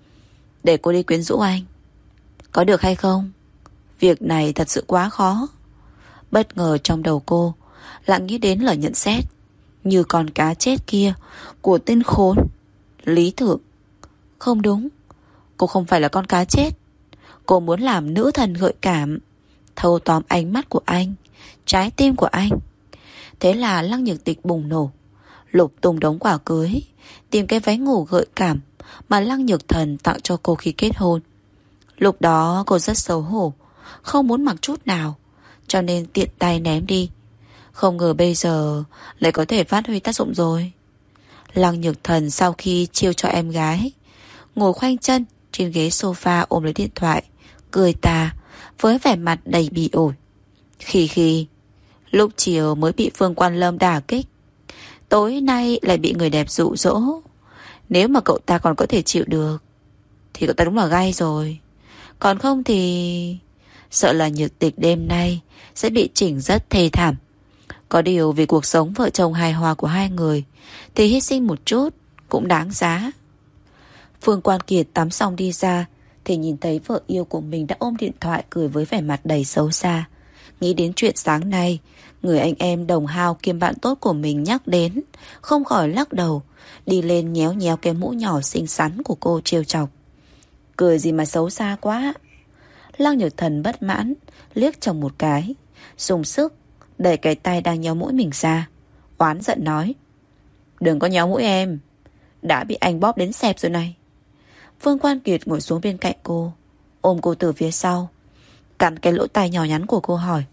Để cô đi quyến rũ anh, có được hay không? Việc này thật sự quá khó. Bất ngờ trong đầu cô lại nghĩ đến lời nhận xét như con cá chết kia của tên khốn Lý Thượng. Không đúng, cô không phải là con cá chết. Cô muốn làm nữ thần gợi cảm, thâu tóm ánh mắt của anh, trái tim của anh. Thế là Lăng Nhược Tịch bùng nổ, lục tung đống quả cưới, tìm cái váy ngủ gợi cảm mà Lăng Nhược Thần tặng cho cô khi kết hôn. Lúc đó cô rất xấu hổ, không muốn mặc chút nào, cho nên tiện tay ném đi. Không ngờ bây giờ lại có thể phát huy tác dụng rồi. Lăng Nhược Thần sau khi chiêu cho em gái, ngồi khoanh chân trên ghế sofa ôm lấy điện thoại, cười tà với vẻ mặt đầy bỉ ổi. Khi khi lúc chiều mới bị Phương Quan Lâm đả kích, tối nay lại bị người đẹp dụ dỗ. Nếu mà cậu ta còn có thể chịu được thì cậu ta đúng là gay rồi. Còn không thì sợ là Nhược Tịch đêm nay sẽ bị chỉnh rất thê thảm. Có điều vì cuộc sống vợ chồng hài hòa của hai người thì hy sinh một chút cũng đáng giá. Phương Quan Kiệt tắm xong đi ra thì nhìn thấy vợ yêu của mình đã ôm điện thoại cười với vẻ mặt đầy xấu xa. Nghĩ đến chuyện sáng nay người anh em đồng hao kiêm bạn tốt của mình nhắc đến, không khỏi lắc đầu, đi lên nhéo nhéo cái mũ nhỏ xinh xắn của cô trêu chọc. Cười gì mà xấu xa quá. Lăng Nhược Thần bất mãn liếc chồng một cái, dùng sức đẩy cái tay đang nhéo mũi mình ra, oán giận nói: Đừng có nhéo mũi em, đã bị anh bóp đến xẹp rồi này. Phương Quan Kiệt ngồi xuống bên cạnh cô, ôm cô từ phía sau, cắn cái lỗ tai nhỏ nhắn của cô hỏi: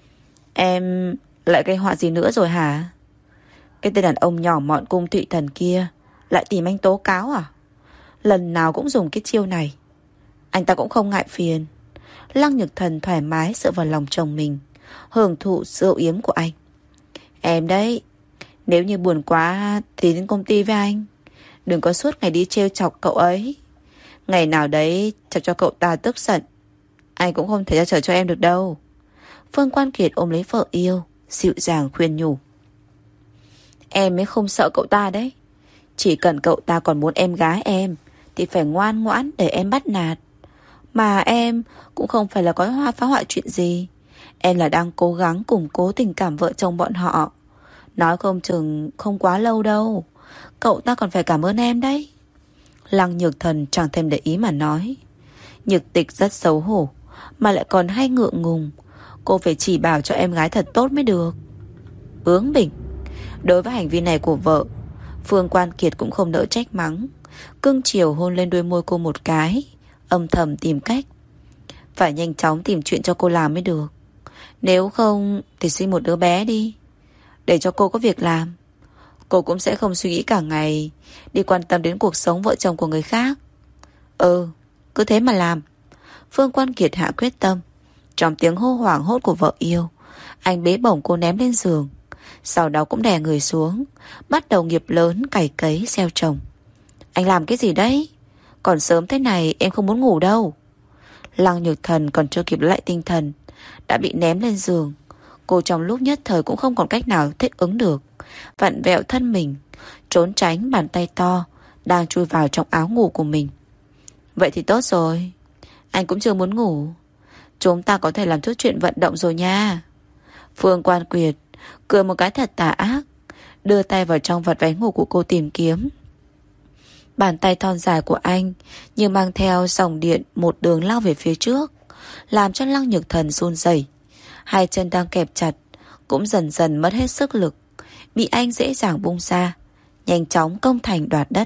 Em lại gây họa gì nữa rồi hả? Cái tên đàn ông nhỏ mọn Cung Thụy Thần kia lại tìm anh tố cáo à? Lần nào cũng dùng cái chiêu này. Anh ta cũng không ngại phiền. Lăng Nhược Thần thoải mái dựa vào lòng chồng mình, hưởng thụ sự âu yếm của anh. Em đấy, nếu như buồn quá thì đến công ty với anh, đừng có suốt ngày đi trêu chọc cậu ấy. Ngày nào đấy chọc cho cậu ta tức giận, anh cũng không thể ra chở cho em được đâu. Phương Quan Kiệt ôm lấy vợ yêu, dịu dàng khuyên nhủ. Em mới không sợ cậu ta đấy. Chỉ cần cậu ta còn muốn em gái em thì phải ngoan ngoãn để em bắt nạt. Mà em cũng không phải là có hoa phá hoại chuyện gì. Em là đang cố gắng củng cố tình cảm vợ chồng bọn họ. Nói không chừng không quá lâu đâu, cậu ta còn phải cảm ơn em đấy. Lăng Nhược Thần chẳng thèm để ý mà nói. Nhược Tịch rất xấu hổ, mà lại còn hay ngượng ngùng. Cô phải chỉ bảo cho em gái thật tốt mới được. bướng bỉnh. Đối với hành vi này của vợ, Phương Quan Kiệt cũng không đỡ trách mắng, cưng chiều hôn lên đôi môi cô một cái, âm thầm tìm cách phải nhanh chóng tìm chuyện cho cô làm mới được. Nếu không thì sinh một đứa bé đi, để cho cô có việc làm. Cô cũng sẽ không suy nghĩ cả ngày đi quan tâm đến cuộc sống vợ chồng của người khác. Ừ, cứ thế mà làm. Phương Quan Kiệt hạ quyết tâm. Trong tiếng hô hoảng hốt của vợ yêu, anh bế bổng cô ném lên giường, sau đó cũng đè người xuống, bắt đầu nghiệp lớn cày cấy gieo trồng. Anh làm cái gì đấy? Còn sớm thế này em không muốn ngủ đâu. Lăng Nhược Thần còn chưa kịp lại tinh thần đã bị ném lên giường. Cô trong lúc nhất thời cũng không còn cách nào thích ứng được, vặn vẹo thân mình, trốn tránh bàn tay to đang chui vào trong áo ngủ của mình. Vậy thì tốt rồi, anh cũng chưa muốn ngủ. Chúng ta có thể làm chút chuyện vận động rồi nha. Phương Quan Kiệt cười một cái thật tà ác, đưa tay vào trong vật váy ngủ của cô tìm kiếm. Bàn tay thon dài của anh như mang theo dòng điện một đường lao về phía trước, làm cho Lăng Nhược Thần run rẩy. Hai chân đang kẹp chặt cũng dần dần mất hết sức lực, bị anh dễ dàng bung ra, nhanh chóng công thành đoạt đất.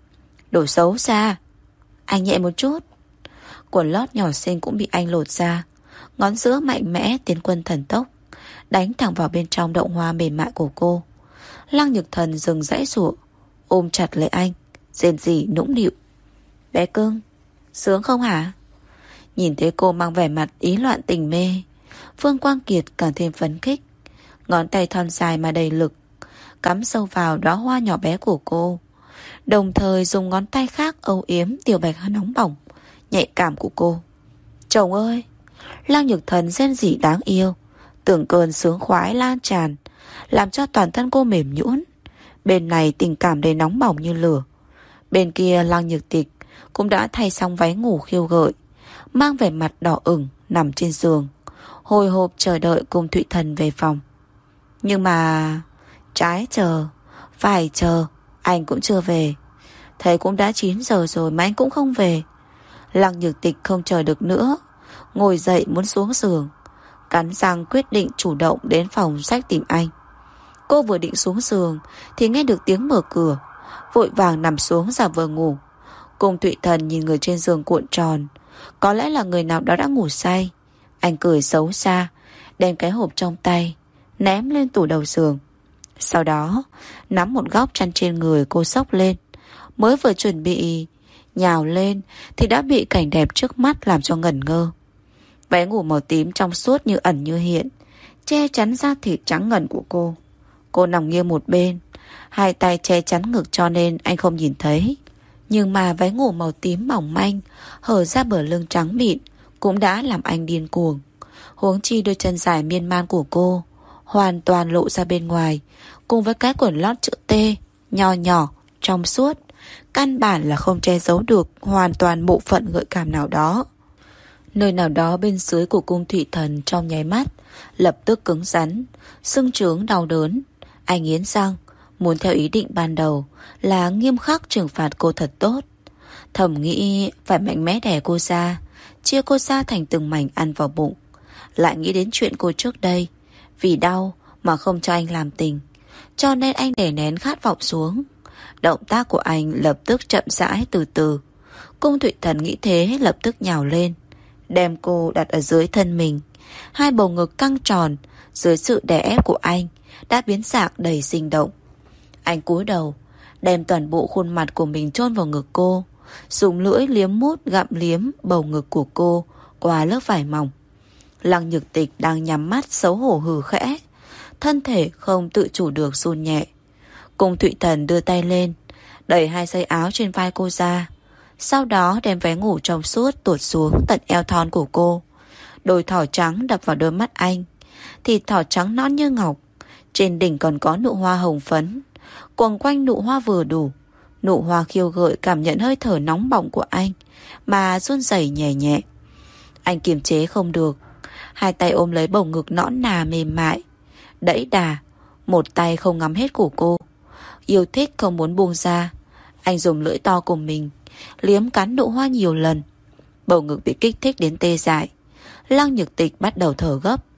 Đồ xấu xa. Anh nhẹ một chút. Quần lót nhỏ xinh cũng bị anh lột ra, ngón giữa mạnh mẽ tiến quân thần tốc, đánh thẳng vào bên trong động hoa mềm mại của cô. Lăng Nhược Thần dừng dãy giụa, ôm chặt lấy anh, rên rỉ nũng nịu. Bé cưng, sướng không hả? Nhìn thấy cô mang vẻ mặt ý loạn tình mê, Phương Quang Kiệt càng thêm phấn khích. Ngón tay thon dài mà đầy lực cắm sâu vào đóa hoa nhỏ bé của cô, đồng thời dùng ngón tay khác âu yếm tiểu bạch nóng bỏng nhạy cảm của cô. Chồng ơi! Lăng Nhược Thần rên rỉ đáng yêu, tưởng cơn sướng khoái lan tràn, làm cho toàn thân cô mềm nhũn. Bên này tình cảm đầy nóng bỏng như lửa, bên kia Lăng Nhược Tịch cũng đã thay xong váy ngủ khiêu gợi, mang vẻ mặt đỏ ửng nằm trên giường, hồi hộp chờ đợi Cung Thụy Thần về phòng. Nhưng mà trái chờ phải chờ, anh cũng chưa về. Thấy cũng đã chín giờ rồi mà anh cũng không về. Lăng Nhược Tịch không chờ được nữa, ngồi dậy muốn xuống giường, cắn răng quyết định chủ động đến phòng sách tìm anh. Cô vừa định xuống giường thì nghe được tiếng mở cửa, vội vàng nằm xuống giả vờ ngủ. Cung Thụy Thần nhìn người trên giường cuộn tròn, có lẽ là người nào đó đã ngủ say. Anh cười xấu xa, đem cái hộp trong tay ném lên tủ đầu giường, sau đó nắm một góc chăn trên người cô xốc lên. Mới vừa chuẩn bị nhào lên thì đã bị cảnh đẹp trước mắt làm cho ngẩn ngơ. Váy ngủ màu tím trong suốt như ẩn như hiện, che chắn da thịt trắng ngần của cô. Cô nằm nghiêng một bên, hai tay che chắn ngực cho nên anh không nhìn thấy. Nhưng mà váy ngủ màu tím mỏng manh hở ra bờ lưng trắng mịn cũng đã làm anh điên cuồng. Huống chi đôi chân dài miên man của cô hoàn toàn lộ ra bên ngoài, cùng với cái quần lót chữ T nho nhỏ trong suốt, căn bản là không che giấu được hoàn toàn bộ phận gợi cảm nào đó. Nơi nào đó bên dưới của Cung Thụy Thần trong nháy mắt lập tức cứng rắn, sưng trướng đau đớn. Anh nghiến răng, muốn theo ý định ban đầu là nghiêm khắc trừng phạt cô thật tốt. Thầm nghĩ phải mạnh mẽ đẻ cô ra, chia cô ra thành từng mảnh ăn vào bụng. Lại nghĩ đến chuyện cô trước đây vì đau mà không cho anh làm tình, cho nên anh đè nén khát vọng xuống. Động tác của anh lập tức chậm rãi từ từ. Cung Thụy Thần nghĩ thế lập tức nhào lên, đem cô đặt ở dưới thân mình. Hai bầu ngực căng tròn dưới sự đè ép của anh đã biến dạng đầy sinh động. Anh cúi đầu, đem toàn bộ khuôn mặt của mình chôn vào ngực cô, dùng lưỡi liếm mút gặm liếm bầu ngực của cô qua lớp vải mỏng. Lăng Nhược Tịch đang nhắm mắt xấu hổ hừ khẽ, thân thể không tự chủ được run nhẹ. Cung Thụy Thần đưa tay lên, đẩy hai dây áo trên vai cô ra, sau đó đem váy ngủ trong suốt tuột xuống tận eo thon của cô. Đôi thỏ trắng đập vào đôi mắt anh, thịt thỏ trắng nõn như ngọc, trên đỉnh còn có nụ hoa hồng phấn. Quầng quanh nụ hoa vừa đủ, nụ hoa khiêu gợi cảm nhận hơi thở nóng bỏng của anh mà run rẩy nhẹ nhẹ. Anh kiềm chế không được, hai tay ôm lấy bầu ngực nõn nà mềm mại, đẩy đà, một tay không ngắm hết của cô, yêu thích không muốn buông ra. Anh dùng lưỡi to của mình liếm cắn nụ hoa nhiều lần, bầu ngực bị kích thích đến tê dại. Lăng Nhược Tịch bắt đầu thở gấp,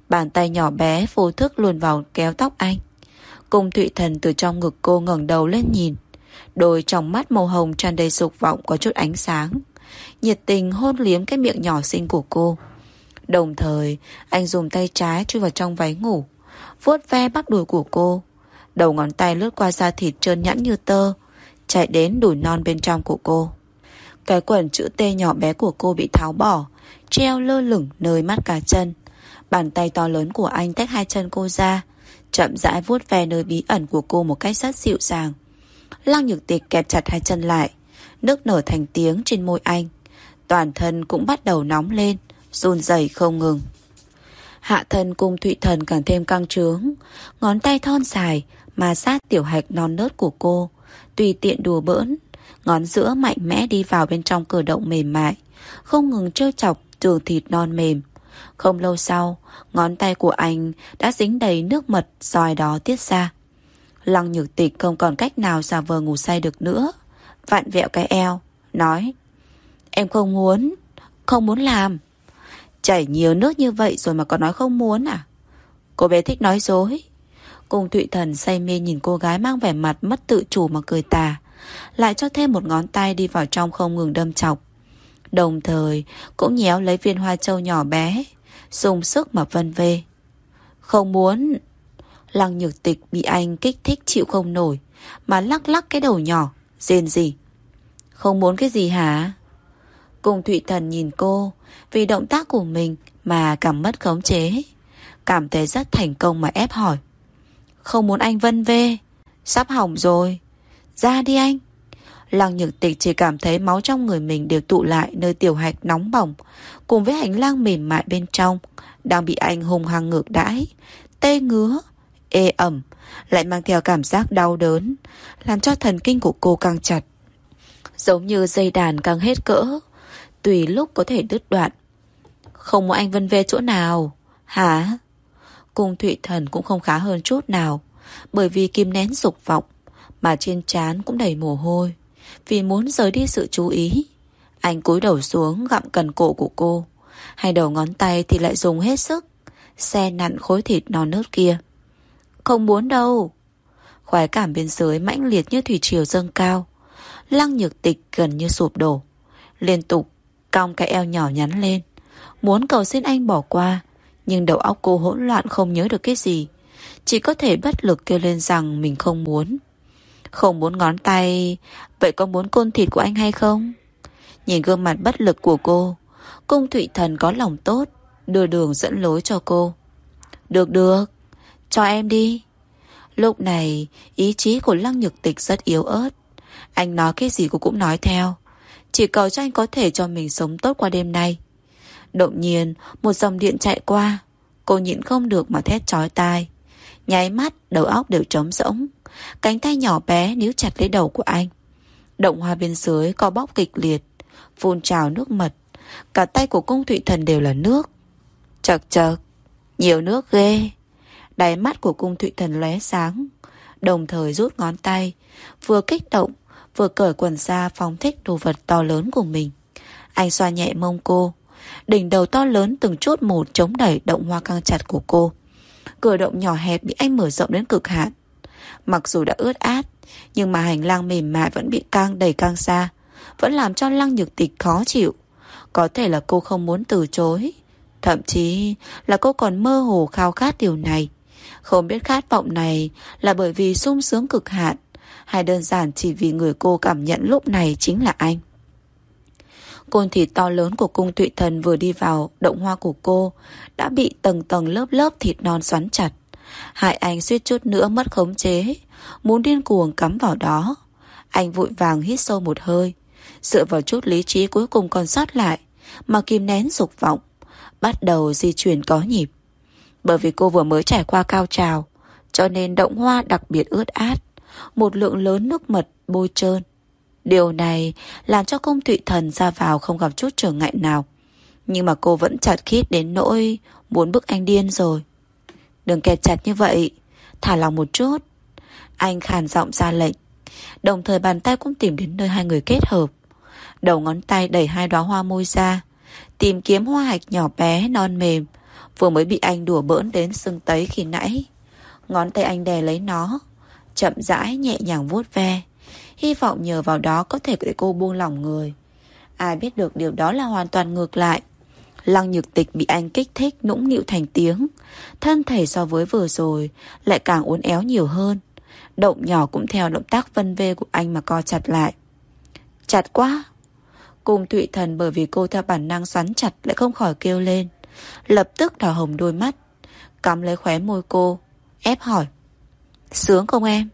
Bàn tay nhỏ bé vô thức luồn vào kéo tóc anh. Cung Thụy Thần từ trong ngực cô ngẩng đầu lên nhìn. Đôi trong mắt màu hồng tràn đầy dục vọng có chút ánh sáng. Nhiệt tình hôn liếm cái miệng nhỏ xinh của cô. Đồng thời anh dùng tay trái chui vào trong váy ngủ, vuốt ve bắp đùi của cô. Đầu ngón tay lướt qua da thịt trơn nhẵn như tơ, chạy đến đùi non bên trong của cô. Cái quần chữ T nhỏ bé của cô bị tháo bỏ, treo lơ lửng nơi mắt cá chân. Bàn tay to lớn của anh tách hai chân cô ra, chậm rãi vuốt ve nơi bí ẩn của cô một cách rất dịu dàng. Lăng Nhược Tịch kẹp chặt hai chân lại, nức nở thành tiếng trên môi anh. Toàn thân cũng bắt đầu nóng lên, run rẩy không ngừng. Hạ thân Cung Thụy Thần càng thêm căng trướng, ngón tay thon dài mà sát tiểu hạch non nớt của cô, tùy tiện đùa bỡn. Ngón giữa mạnh mẽ đi vào bên trong cử động mềm mại, không ngừng trêu chọc đường thịt non mềm. Không lâu sau, ngón tay của anh đã dính đầy nước mật rồi đó tiết ra. Lăng Nhược Tịch không còn cách nào giả vờ ngủ say được nữa, vặn vẹo cái eo, nói: Em không muốn, không muốn làm. Chảy nhiều nước như vậy rồi mà còn nói không muốn à? Cô bé thích nói dối. Cung Thụy Thần say mê nhìn cô gái mang vẻ mặt mất tự chủ mà cười tà, lại cho thêm một ngón tay đi vào trong không ngừng đâm chọc. Đồng thời cũng nhéo lấy viên hoa châu nhỏ bé, dùng sức mà vân vê. Không muốn. Lăng Nhược Tịch bị anh kích thích chịu không nổi, mà lắc lắc cái đầu nhỏ, rên rỉ. Không muốn cái gì hả? Cung Thụy Thần nhìn cô, vì động tác của mình mà cảm mất khống chế, cảm thấy rất thành công mà ép hỏi. Không muốn anh vân vê, sắp hỏng rồi. Ra đi anh. Lăng Nhược Tịch chỉ cảm thấy máu trong người mình đều tụ lại nơi tiểu hạch nóng bỏng, cùng với hành lang mềm mại bên trong đang bị anh hung hăng ngược đãi, tê ngứa, ê ẩm, lại mang theo cảm giác đau đớn, làm cho thần kinh của cô căng chặt, giống như dây đàn căng hết cỡ, tùy lúc có thể đứt đoạn. Không muốn anh vân vê chỗ nào hả? Cung Thụy Thần cũng không khá hơn chút nào, bởi vì kìm nén dục vọng mà trên trán cũng đầy mồ hôi. Vì muốn rời đi sự chú ý, anh cúi đầu xuống gặm cần cổ của cô, hai đầu ngón tay thì lại dùng hết sức xe nặn khối thịt non nớt kia. Không muốn đâu. Khoái cảm bên dưới mãnh liệt như thủy triều dâng cao. Lăng Nhược Tịch gần như sụp đổ, liên tục cong cái eo nhỏ nhắn lên, muốn cầu xin anh bỏ qua. Nhưng đầu óc cô hỗn loạn không nhớ được cái gì, chỉ có thể bất lực kêu lên rằng mình không muốn. Không muốn ngón tay. Vậy có muốn côn thịt của anh hay không? Nhìn gương mặt bất lực của cô, Cung Thụy Thần có lòng tốt, đưa đường dẫn lối cho cô. Được được, cho em đi. Lúc này ý chí của Lăng Nhược Tịch rất yếu ớt. Anh nói cái gì cô cũng nói theo, chỉ cầu cho anh có thể cho mình sống tốt qua đêm nay. Đột nhiên một dòng điện chạy qua, cô nhịn không được mà thét chói tai. Nháy mắt đầu óc đều trống rỗng, cánh tay nhỏ bé níu chặt lấy đầu của anh. Động hoa bên dưới co bóp kịch liệt, phun trào nước mật, cả tay của Cung Thụy Thần đều là nước. Chật chật, nhiều nước ghê. Đáy mắt của Cung Thụy Thần lóe sáng, đồng thời rút ngón tay, vừa kích động vừa cởi quần ra phóng thích đồ vật to lớn của mình. Anh xoa nhẹ mông cô, đỉnh đầu to lớn từng chút một chống đẩy động hoa căng chặt của cô. Cửa động nhỏ hẹp bị anh mở rộng đến cực hạn. Mặc dù đã ướt át, nhưng mà hành lang mềm mại vẫn bị căng đẩy căng xa, vẫn làm cho Lăng Nhược Tịch khó chịu. Có thể là cô không muốn từ chối, thậm chí là cô còn mơ hồ khao khát điều này. Không biết khát vọng này là bởi vì sung sướng cực hạn, hay đơn giản chỉ vì người cô cảm nhận lúc này chính là anh. Côn thịt to lớn của Cung Thụy Thần vừa đi vào động hoa của cô đã bị tầng tầng lớp lớp thịt non xoắn chặt, hại anh suýt chút nữa mất khống chế, muốn điên cuồng cắm vào đó. Anh vội vàng hít sâu một hơi, dựa vào chút lý trí cuối cùng còn sót lại mà kìm nén dục vọng, bắt đầu di chuyển có nhịp. Bởi vì cô vừa mới trải qua cao trào, cho nên động hoa đặc biệt ướt át, một lượng lớn nước mật bôi trơn. Điều này làm cho Cung Thụy Thần ra vào không gặp chút trở ngại nào, nhưng mà cô vẫn chặt khít đến nỗi muốn bức anh điên rồi. Đừng kẹt chặt như vậy, thả lòng một chút. Anh khàn giọng ra lệnh, đồng thời bàn tay cũng tìm đến nơi hai người kết hợp. Đầu ngón tay đẩy hai đóa hoa môi ra, tìm kiếm hoa hạch nhỏ bé non mềm, vừa mới bị anh đùa bỡn đến sưng tấy khi nãy. Ngón tay anh đè lấy nó, chậm rãi nhẹ nhàng vuốt ve, hy vọng nhờ vào đó có thể để cô buông lỏng người. Ai biết được điều đó là hoàn toàn ngược lại. Lăng Nhược Tịch bị anh kích thích nũng nịu thành tiếng. Thân thể so với vừa rồi lại càng uốn éo nhiều hơn. Động nhỏ cũng theo động tác vân vê của anh mà co chặt lại. Chặt quá. Cung Thụy Thần bởi vì cô theo bản năng xoắn chặt lại không khỏi kêu lên. Lập tức đỏ hồng đôi mắt, cắm lấy khóe môi cô, ép hỏi. Sướng không em?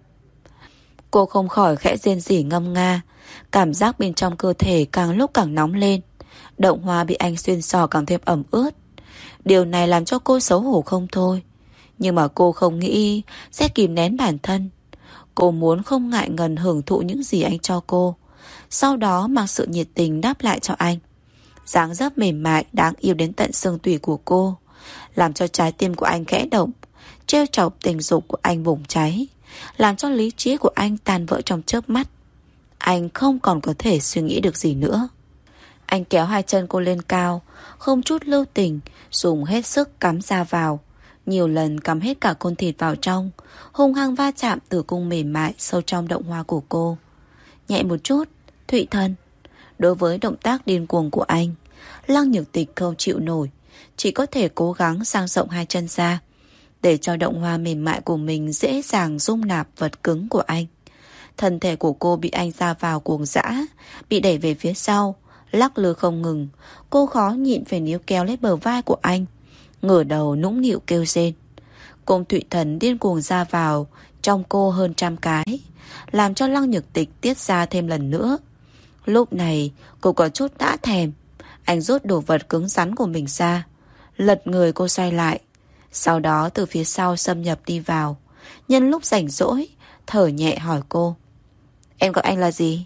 Cô không khỏi khẽ rên rỉ ngâm nga. Cảm giác bên trong cơ thể càng lúc càng nóng lên. Động hoa bị anh xuyên sò càng thêm ẩm ướt. Điều này làm cho cô xấu hổ không thôi. Nhưng mà cô không nghĩ sẽ kìm nén bản thân. Cô muốn không ngại ngần hưởng thụ những gì anh cho cô, sau đó mang sự nhiệt tình đáp lại cho anh. Dáng dấp mềm mại đáng yêu đến tận xương tủy của cô làm cho trái tim của anh khẽ động. Trêu chọc tình dục của anh bùng cháy, làm cho lý trí của anh tan vỡ trong chớp mắt. Anh không còn có thể suy nghĩ được gì nữa. Anh kéo hai chân cô lên cao, không chút lưu tình, dùng hết sức cắm ra vào. Nhiều lần cắm hết cả côn thịt vào trong, hung hăng va chạm tử cung mềm mại sâu trong động hoa của cô. Nhẹ một chút, Thụy Thần. Đối với động tác điên cuồng của anh, Lăng Nhược Tịch không chịu nổi, chỉ có thể cố gắng dang rộng hai chân ra, để cho động hoa mềm mại của mình dễ dàng dung nạp vật cứng của anh. Thân thể của cô bị anh ra vào cuồng dã, bị đẩy về phía sau, lắc lư không ngừng. Cô khó nhịn phải níu kéo lấy bờ vai của anh, ngửa đầu nũng nịu kêu rên. Cung Thụy Thần điên cuồng ra vào trong cô hơn trăm cái, làm cho Lăng Nhược Tịch tiết ra thêm lần nữa. Lúc này cô có chút đã thèm. Anh rút đồ vật cứng rắn của mình ra, lật người cô xoay lại, sau đó từ phía sau xâm nhập đi vào. Nhân lúc rảnh rỗi, thở nhẹ hỏi cô. Em gọi anh là gì?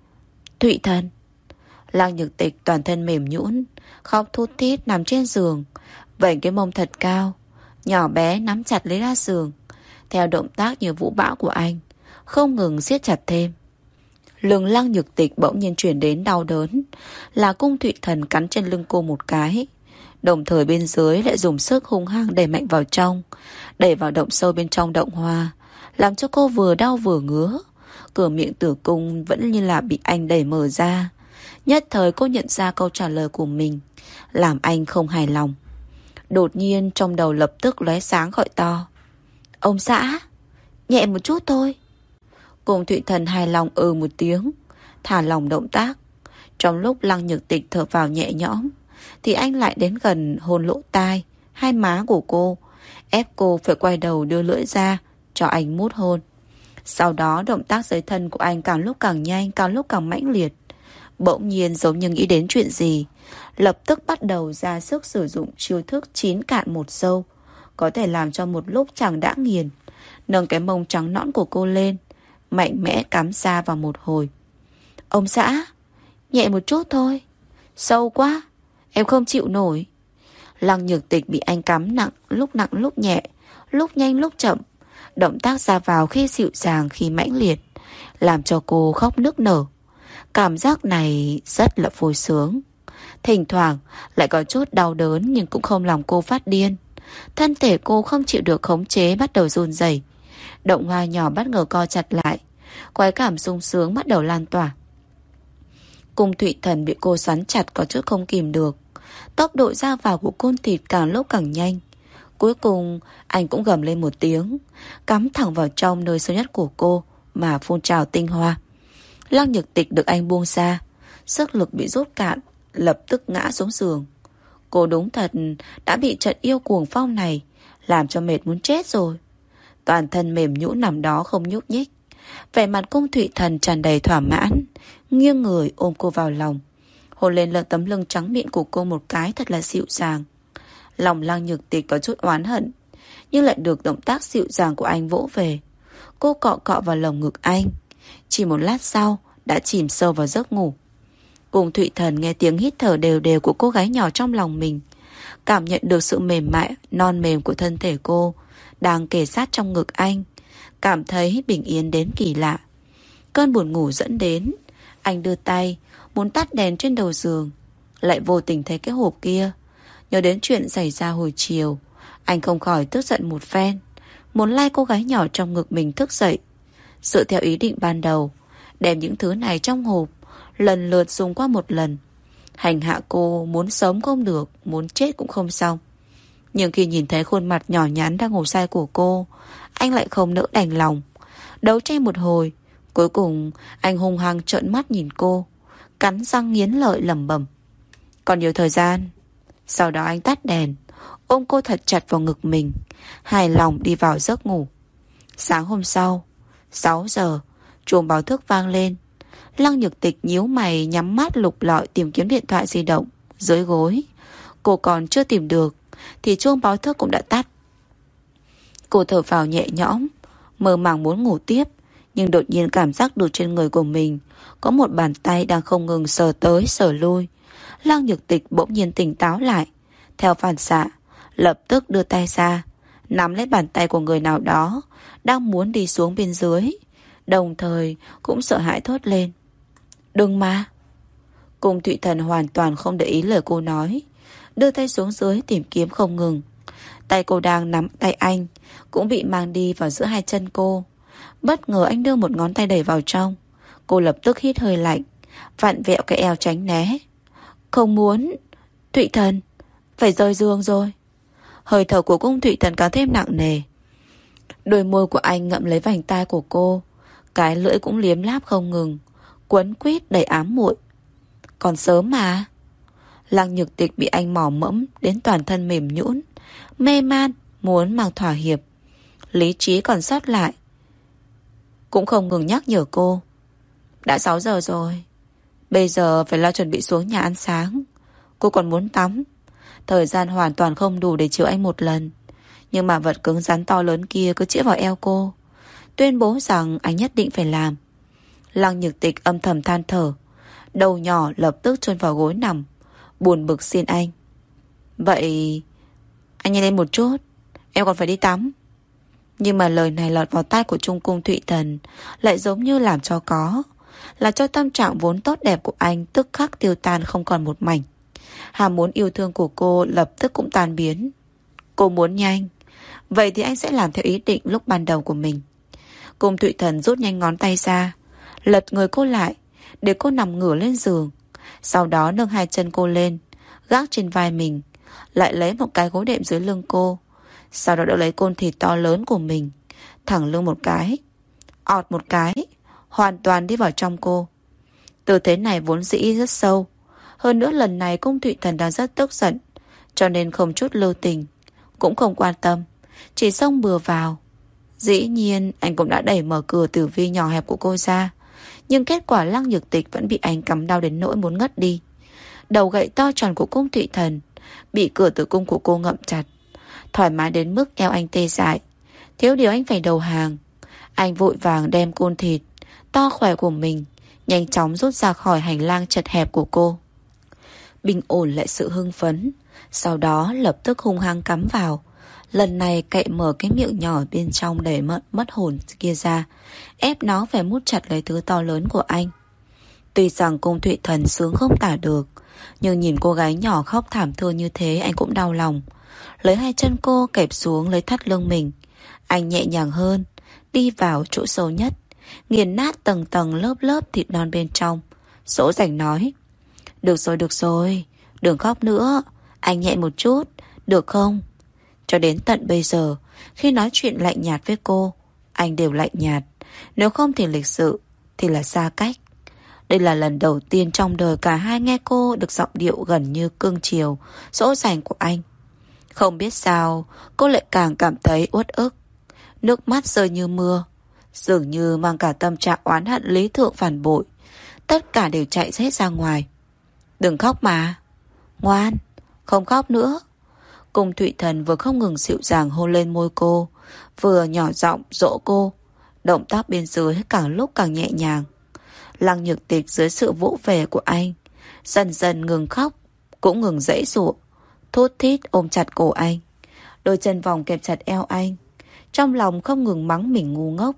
Thụy Thần. Lăng Nhược Tịch toàn thân mềm nhũn, khóc thút thít nằm trên giường, vểnh cái mông thật cao, nhỏ bé nắm chặt lấy la giường. Theo động tác như vũ bão của anh, không ngừng siết chặt thêm. Lưng Lăng Nhược Tịch bỗng nhiên chuyển đến đau đớn, là Cung Thụy Thần cắn trên lưng cô một cái, đồng thời bên dưới lại dùng sức hung hăng đẩy mạnh vào trong, đẩy vào động sâu bên trong động hoa, làm cho cô vừa đau vừa ngứa. Cửa miệng tử cung vẫn như là bị anh đẩy mở ra. Nhất thời cô nhận ra câu trả lời của mình làm anh không hài lòng. Đột nhiên trong đầu lập tức lóe sáng gọi to. Ông xã, nhẹ một chút thôi. Cung Thụy Thần hài lòng ừ một tiếng, thả lòng động tác. Trong lúc Lăng Nhược Tịch thở vào nhẹ nhõm, thì anh lại đến gần hôn lỗ tai, hai má của cô, ép cô phải quay đầu đưa lưỡi ra cho anh mút hôn. Sau đó động tác dưới thân của anh càng lúc càng nhanh, càng lúc càng mãnh liệt. Bỗng nhiên giống như nghĩ đến chuyện gì, lập tức bắt đầu ra sức sử dụng chiêu thức chín cạn một sâu, có thể làm cho một lúc chẳng đã nghiền. Nâng cái mông trắng nõn của cô lên, mạnh mẽ cắm xa vào một hồi. Ông xã, nhẹ một chút thôi. Sâu quá, em không chịu nổi. Lăng Nhược Tịch bị anh cắm nặng, lúc nặng lúc nhẹ, lúc nhanh lúc chậm. Động tác ra vào khi dịu dàng khi mãnh liệt, làm cho cô khóc nức nở. Cảm giác này rất là vui sướng. Thỉnh thoảng lại có chút đau đớn, nhưng cũng không làm cô phát điên. Thân thể cô không chịu được khống chế, bắt đầu run rẩy. Động hoa nhỏ bất ngờ co chặt lại, khoái cảm sung sướng bắt đầu lan tỏa. Cung Thụy Thần bị cô xoắn chặt có chút không kìm được. Tốc độ ra vào của côn thịt càng lúc càng nhanh. Cuối cùng anh cũng gầm lên một tiếng, cắm thẳng vào trong nơi sâu nhất của cô mà phun trào tinh hoa. Lăng Nhược Tịch được anh buông ra, sức lực bị rút cạn, lập tức ngã xuống giường. Cô đúng thật đã bị trận yêu cuồng phong này làm cho mệt muốn chết rồi. Toàn thân mềm nhũn nằm đó không nhúc nhích. Vẻ mặt Cung Thụy Thần tràn đầy thỏa mãn, nghiêng người ôm cô vào lòng, hôn lên lưng tấm lưng trắng mịn của cô một cái thật là dịu dàng. Lòng Lăng Nhược Tịch có chút oán hận, nhưng lại được động tác dịu dàng của anh vỗ về. Cô cọ cọ vào lồng ngực anh, chỉ một lát sau đã chìm sâu vào giấc ngủ. Cung Thụy Thần nghe tiếng hít thở đều đều của cô gái nhỏ trong lòng mình, cảm nhận được sự mềm mại, non mềm của thân thể cô đang kề sát trong ngực anh, cảm thấy bình yên đến kỳ lạ. Cơn buồn ngủ dẫn đến, anh đưa tay muốn tắt đèn trên đầu giường, lại vô tình thấy cái hộp kia. Nhớ đến chuyện xảy ra hồi chiều, anh không khỏi tức giận một phen, muốn lay cô gái nhỏ trong ngực mình thức dậy. Dựa theo ý định ban đầu, đem những thứ này trong hộp lần lượt dùng qua một lần, hành hạ cô, muốn sống không được, muốn chết cũng không xong. Nhưng khi nhìn thấy khuôn mặt nhỏ nhắn đang ngủ say của cô, anh lại không nỡ đành lòng. Đấu tranh một hồi, cuối cùng anh hung hăng trợn mắt nhìn cô, cắn răng nghiến lợi lẩm bẩm: còn nhiều thời gian. Sau đó anh tắt đèn, ôm cô thật chặt vào ngực mình, hài lòng đi vào giấc ngủ. Sáng hôm sau, sáu giờ, chuông báo thức vang lên. Lăng Nhược Tịch nhíu mày nhắm mắt lục lọi tìm kiếm điện thoại di động dưới gối. Cô còn chưa tìm được thì chuông báo thức cũng đã tắt. Cô thở phào nhẹ nhõm, mơ màng muốn ngủ tiếp, nhưng đột nhiên cảm giác được trên người của mình có một bàn tay đang không ngừng sờ tới sờ lui. Lăng Nhược Tịch bỗng nhiên tỉnh táo lại, theo phản xạ lập tức đưa tay ra, nắm lấy bàn tay của người nào đó đang muốn đi xuống bên dưới, đồng thời cũng sợ hãi thốt lên: đừng mà. Cung Thụy Thần hoàn toàn không để ý lời cô nói, đưa tay xuống dưới tìm kiếm không ngừng. Tay cô đang nắm tay anh cũng bị mang đi vào giữa hai chân cô. Bất ngờ anh đưa một ngón tay đẩy vào trong. Cô lập tức hít hơi lạnh, vặn vẹo cái eo tránh né. Không muốn. Thụy Thần, phải rời giường rồi. Hơi thở của Cung Thụy Thần càng thêm nặng nề. Đôi môi của anh ngậm lấy vành tai của cô, cái lưỡi cũng liếm láp không ngừng, quấn quýt đầy ám muội. Còn sớm mà. Lăng Nhược Tịch bị anh mò mẫm đến toàn thân mềm nhũn, mê man, muốn mang thỏa hiệp. Lý trí còn sót lại cũng không ngừng nhắc nhở cô: đã sáu giờ rồi, bây giờ phải lo chuẩn bị xuống nhà ăn sáng. Cô còn muốn tắm. Thời gian hoàn toàn không đủ để chiều anh một lần, nhưng mà vật cứng rắn to lớn kia cứ chĩa vào eo cô, tuyên bố rằng anh nhất định phải làm. Lăng Nhược Tịch âm thầm than thở, đầu nhỏ lập tức chôn vào gối nằm, buồn bực xin anh: vậy anh nhanh lên một chút, em còn phải đi tắm. Nhưng mà lời này lọt vào tai của Trung Cung Thụy Thần lại giống như làm cho có, là cho tâm trạng vốn tốt đẹp của anh tức khắc tiêu tan không còn một mảnh. Hàm muốn yêu thương của cô lập tức cũng tan biến. Cô muốn nhanh, vậy thì anh sẽ làm theo ý định lúc ban đầu của mình. Cung Thụy Thần rút nhanh ngón tay ra, lật người cô lại để cô nằm ngửa lên giường. Sau đó nâng hai chân cô lên, gác trên vai mình, lại lấy một cái gối đệm dưới lưng cô. Sau đó đỡ lấy côn thịt to lớn của mình, thẳng lưng một cái, ọt một cái, hoàn toàn đi vào trong cô. Tư thế này vốn dĩ rất sâu. Hơn nữa lần này Cung Thụy Thần đang rất tức giận, cho nên không chút lưu tình, cũng không quan tâm, chỉ xông bừa vào. Dĩ nhiên anh cũng đã đẩy mở cửa tử vi nhỏ hẹp của cô ra, nhưng kết quả Lăng Nhược Tịch vẫn bị anh cắm đau đến nỗi muốn ngất đi. Đầu gậy to tròn của Cung Thụy Thần bị cửa tử cung của cô ngậm chặt, thoải mái đến mức eo anh tê dại, thiếu điều anh phải đầu hàng. Anh vội vàng đem côn thịt to khỏe của mình nhanh chóng rút ra khỏi hành lang chật hẹp của cô, bình ổn lại sự hưng phấn. Sau đó lập tức hung hăng cắm vào, lần này cậy mở cái miệng nhỏ bên trong để mất, mất hồn kia ra, ép nó phải mút chặt lấy thứ to lớn của anh. Tuy rằng Cung Thụy Thần sướng không tả được, nhưng nhìn cô gái nhỏ khóc thảm thương như thế anh cũng đau lòng. Lấy hai chân cô kẹp xuống lấy thắt lưng mình, anh nhẹ nhàng hơn, đi vào chỗ sâu nhất, nghiền nát tầng tầng lớp lớp thịt non bên trong, dỗ dành nói: được rồi, được rồi, đừng khóc nữa, anh nhẹ một chút, được không? Cho đến tận bây giờ, khi nói chuyện lạnh nhạt với cô, anh đều lạnh nhạt, nếu không thì lịch sự, thì là xa cách. Đây là lần đầu tiên trong đời cả hai nghe cô được giọng điệu gần như cương chiều, dỗ dành của anh. Không biết sao, cô lại càng cảm thấy uất ức, nước mắt rơi như mưa, dường như mang cả tâm trạng oán hận lý thượng phản bội, tất cả đều chạy hết ra ngoài. Đừng khóc mà, ngoan, không khóc nữa. Cung Thụy Thần vừa không ngừng dịu dàng hôn lên môi cô, vừa nhỏ giọng dỗ cô, động tác bên dưới càng lúc càng nhẹ nhàng. Lăng Nhược Tịch dưới sự vỗ về của anh dần dần ngừng khóc, cũng ngừng giãy giụa, thút thít ôm chặt cổ anh, đôi chân vòng kẹp chặt eo anh, trong lòng không ngừng mắng mình ngu ngốc.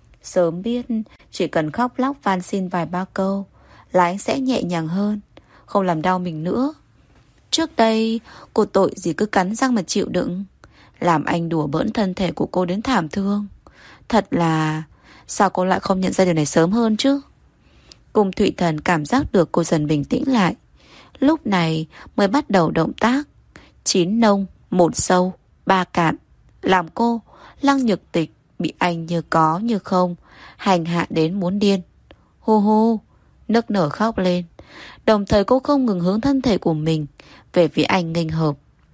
Sớm biết chỉ cần khóc lóc van xin vài ba câu là anh sẽ nhẹ nhàng hơn, không làm đau mình nữa. Trước đây cô tội gì cứ cắn răng mà chịu đựng, làm anh đùa bỡn thân thể của cô đến thảm thương. Thật là, sao cô lại không nhận ra điều này sớm hơn chứ? Cung Thụy Thần cảm giác được cô dần bình tĩnh lại, lúc này mới bắt đầu động tác. Chín nông, một sâu, ba cạn, làm cô, Lăng Nhược Tịch, bị anh như có như không hành hạ đến muốn điên. Hu hu, nức nở khóc lên. Đồng thời cô không ngừng hướng thân thể của mình về phía anh nghênh hợp.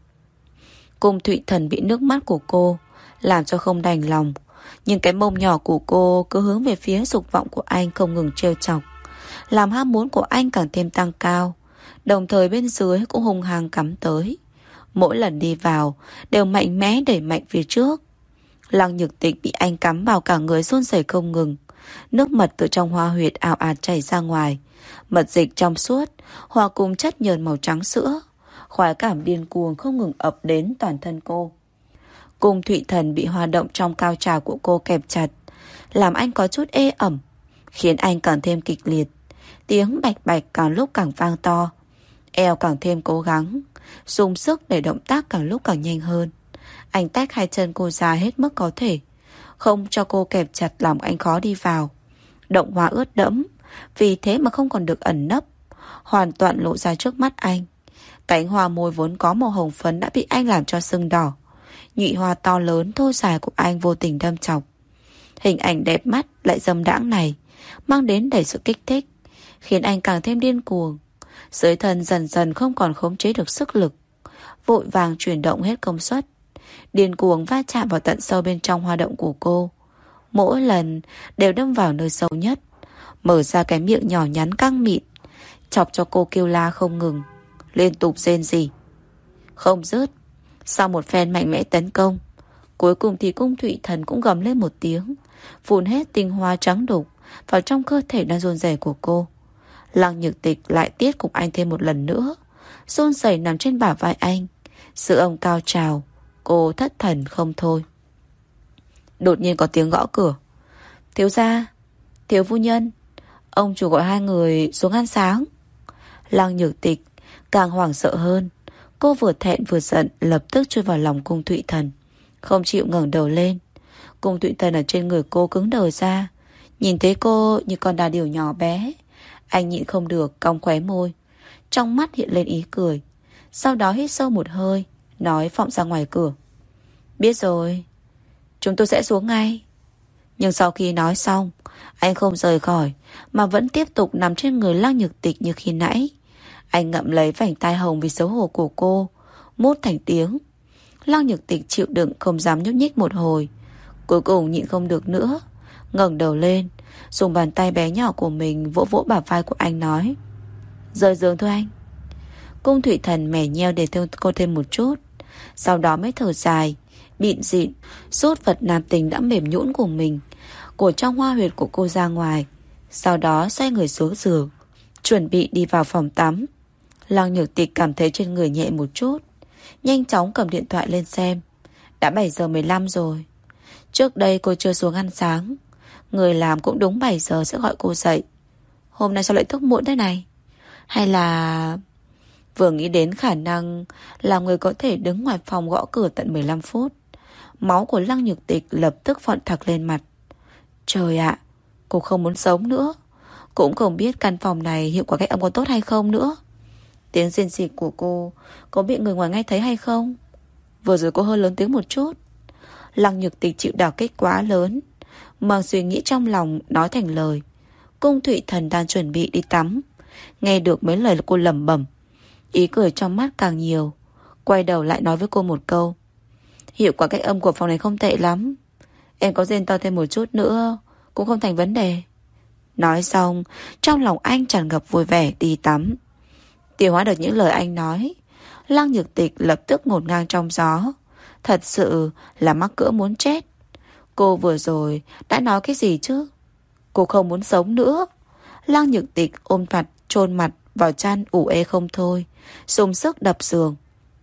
Cung Thụy Thần bị nước mắt của cô làm cho không đành lòng, nhưng cái mông nhỏ của cô cứ hướng về phía dục vọng của anh không ngừng trêu chọc, làm ham muốn của anh càng thêm tăng cao. Đồng thời bên dưới cũng hung hăng cắm tới, mỗi lần đi vào đều mạnh mẽ đẩy mạnh phía trước. Lăng Nhược Tịch bị anh cắm vào cả người run rẩy không ngừng. Nước mật từ trong hoa huyệt ào ạt chảy ra ngoài, mật dịch trong suốt hòa cùng chất nhờn màu trắng sữa. Khoái cảm điên cuồng không ngừng ập đến toàn thân cô. Cung Thụy Thần bị hoa động trong cao trào của cô kẹp chặt, làm anh có chút ê ẩm, khiến anh càng thêm kịch liệt. Tiếng bạch bạch càng lúc càng vang to, eo càng thêm cố gắng, dùng sức để động tác càng lúc càng nhanh hơn. Anh tách hai chân cô ra hết mức có thể, không cho cô kẹp chặt làm anh khó đi vào. Động hoa ướt đẫm, vì thế mà không còn được ẩn nấp, hoàn toàn lộ ra trước mắt anh. Cánh hoa môi vốn có màu hồng phấn đã bị anh làm cho sưng đỏ. Nhụy hoa to lớn thô dài của anh vô tình đâm chọc. Hình ảnh đẹp mắt lại dâm đãng này mang đến đầy sự kích thích, khiến anh càng thêm điên cuồng. Dưới thân dần dần không còn khống chế được sức lực, vội vàng chuyển động hết công suất, điên cuồng va chạm vào tận sâu bên trong hoa động của cô. Mỗi lần đều đâm vào nơi sâu nhất, mở ra cái miệng nhỏ nhắn căng mịn, chọc cho cô kêu la không ngừng, liên tục rên rỉ không dứt. Sau một phen mạnh mẽ tấn công, cuối cùng thì Cung Thụy Thần cũng gầm lên một tiếng, phun hết tinh hoa trắng đục vào trong cơ thể đang run rẩy của cô. Lăng Nhược Tịch lại tiết cùng anh thêm một lần nữa, run rẩy nằm trên bả vai anh. Sự ông cao trào, cô thất thần không thôi. Đột nhiên có tiếng gõ cửa. Thiếu gia, thiếu phu nhân, ông chủ gọi hai người xuống ăn sáng. Lăng Nhược Tịch càng hoảng sợ hơn. Cô vừa thẹn vừa giận, lập tức chui vào lòng Cung Thụy Thần, không chịu ngẩng đầu lên. Cung Thụy Thần ở trên người cô cứng đờ ra, nhìn thấy cô như con đà điểu nhỏ bé. Anh nhịn không được cong khóe môi, trong mắt hiện lên ý cười. Sau đó hít sâu một hơi, nói vọng ra ngoài cửa. Biết rồi, chúng tôi sẽ xuống ngay. Nhưng sau khi nói xong, anh không rời khỏi, mà vẫn tiếp tục nằm trên người Lăng Nhược Tịch như khi nãy. Anh ngậm lấy vành tai hồng vì xấu hổ của cô, mút thành tiếng. Lăng Nhược Tịch chịu đựng không dám nhúc nhích một hồi, cuối cùng nhịn không được nữa, ngẩng đầu lên, dùng bàn tay bé nhỏ của mình vỗ vỗ bả vai của anh, nói: rời giường thôi anh. Cung Thụy Thần mẻ nheo để thương cô thêm một chút, sau đó mới thở dài, bịn dịn rút vật nam tính đã mềm nhũn của mình của trong hoa huyệt của cô ra ngoài. Sau đó xoay người xuống giường, chuẩn bị đi vào phòng tắm. Lăng Nhược Tịch cảm thấy trên người nhẹ một chút, nhanh chóng cầm điện thoại lên xem. Đã bảy giờ mười lăm rồi. Trước đây cô chưa xuống ăn sáng, người làm cũng đúng bảy giờ sẽ gọi cô dậy. Hôm nay sao lại thức muộn thế này? Hay là... Vừa nghĩ đến khả năng là người có thể đứng ngoài phòng gõ cửa tận mười lăm phút, máu của Lăng Nhược Tịch lập tức phọn thẳng lên mặt. Trời ạ, cô không muốn sống nữa. Cũng không biết căn phòng này hiệu quả cách âm có tốt hay không nữa. Tiếng rên rỉ của cô có bị người ngoài nghe thấy hay không? Vừa rồi cô hơi lớn tiếng một chút. Lăng Nhược Tịch chịu đả kích quá lớn, mang suy nghĩ trong lòng nói thành lời. Cung Thụy Thần đang chuẩn bị đi tắm, nghe được mấy lời cô lẩm bẩm, ý cười trong mắt càng nhiều, quay đầu lại nói với cô một câu: hiệu quả cách âm của phòng này không tệ lắm, em có rên to thêm một chút nữa cũng không thành vấn đề. Nói xong, trong lòng anh tràn ngập vui vẻ đi tắm. Tiêu hóa được những lời anh nói, Lăng Nhược Tịch lập tức ngổn ngang trong gió. Thật sự là mắc cỡ muốn chết. Cô vừa rồi đã nói cái gì chứ? Cô không muốn sống nữa. Lăng Nhược Tịch ôm mặt chôn mặt vào chăn ủ ê không thôi, dùng sức đập giường.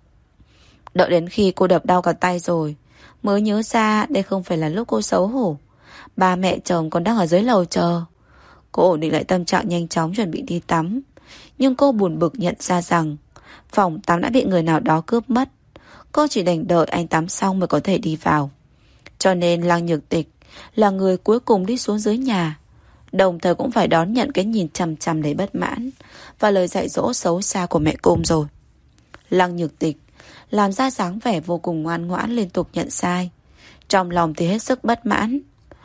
Đợi đến khi cô đập đau cả tay rồi mới nhớ ra đây không phải là lúc cô xấu hổ. Ba mẹ chồng còn đang ở dưới lầu chờ. Cô ổn định lại tâm trạng, nhanh chóng chuẩn bị đi tắm. Nhưng cô buồn bực nhận ra rằng Phòng tắm đã bị người nào đó cướp mất. Cô chỉ đành đợi anh tắm xong mới có thể đi vào. Cho nên Lăng Nhược Tịch là người cuối cùng đi xuống dưới nhà, đồng thời cũng phải đón nhận cái nhìn chằm chằm đầy bất mãn và lời dạy dỗ xấu xa của mẹ Cung rồi. Lăng Nhược Tịch làm ra dáng vẻ vô cùng ngoan ngoãn, liên tục nhận sai, trong lòng thì hết sức bất mãn.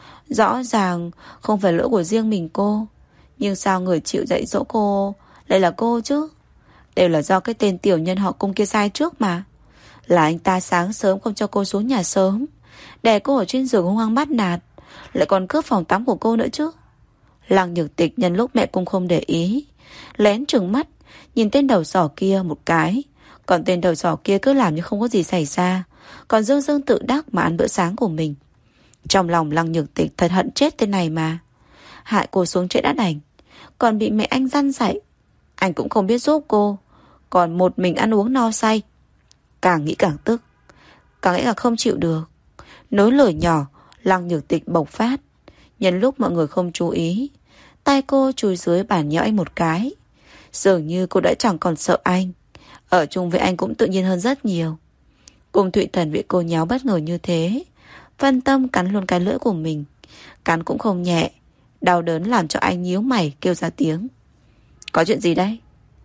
Rõ ràng không phải lỗi của riêng mình cô, nhưng sao người chịu dạy dỗ cô lại là cô chứ? Đều là do cái tên tiểu nhân họ Cung kia sai trước mà. Là anh ta sáng sớm không cho cô xuống nhà sớm, để cô ở trên giường hung hăng bắt nạt, lại còn cướp phòng tắm của cô nữa chứ. Lăng Nhược Tịch nhân lúc mẹ Cung không để ý, lén trừng mắt nhìn tên đầu sỏ kia một cái. Còn tên đầu sỏ kia cứ làm như không có gì xảy ra, còn dương dương tự đắc mà ăn bữa sáng của mình. Trong lòng Lăng Nhược Tịch thật hận chết tên này mà. Hại cô xuống trễ đã đành, còn bị mẹ anh dăn dạy. Anh cũng không biết giúp cô, còn một mình ăn uống no say. Càng nghĩ càng tức, càng nghĩ càng không chịu được. Nối lửa nhỏ, Lăng Nhược Tịch bộc phát. Nhân lúc mọi người không chú ý, tay cô chùi dưới bàn nhéo anh một cái. Dường như cô đã chẳng còn sợ anh, ở chung với anh cũng tự nhiên hơn rất nhiều. Cung Thụy Thần bị cô nhéo bất ngờ như thế, phân tâm cắn luôn cái lưỡi của mình. Cắn cũng không nhẹ, đau đớn làm cho anh nhíu mày kêu ra tiếng. Có chuyện gì đấy?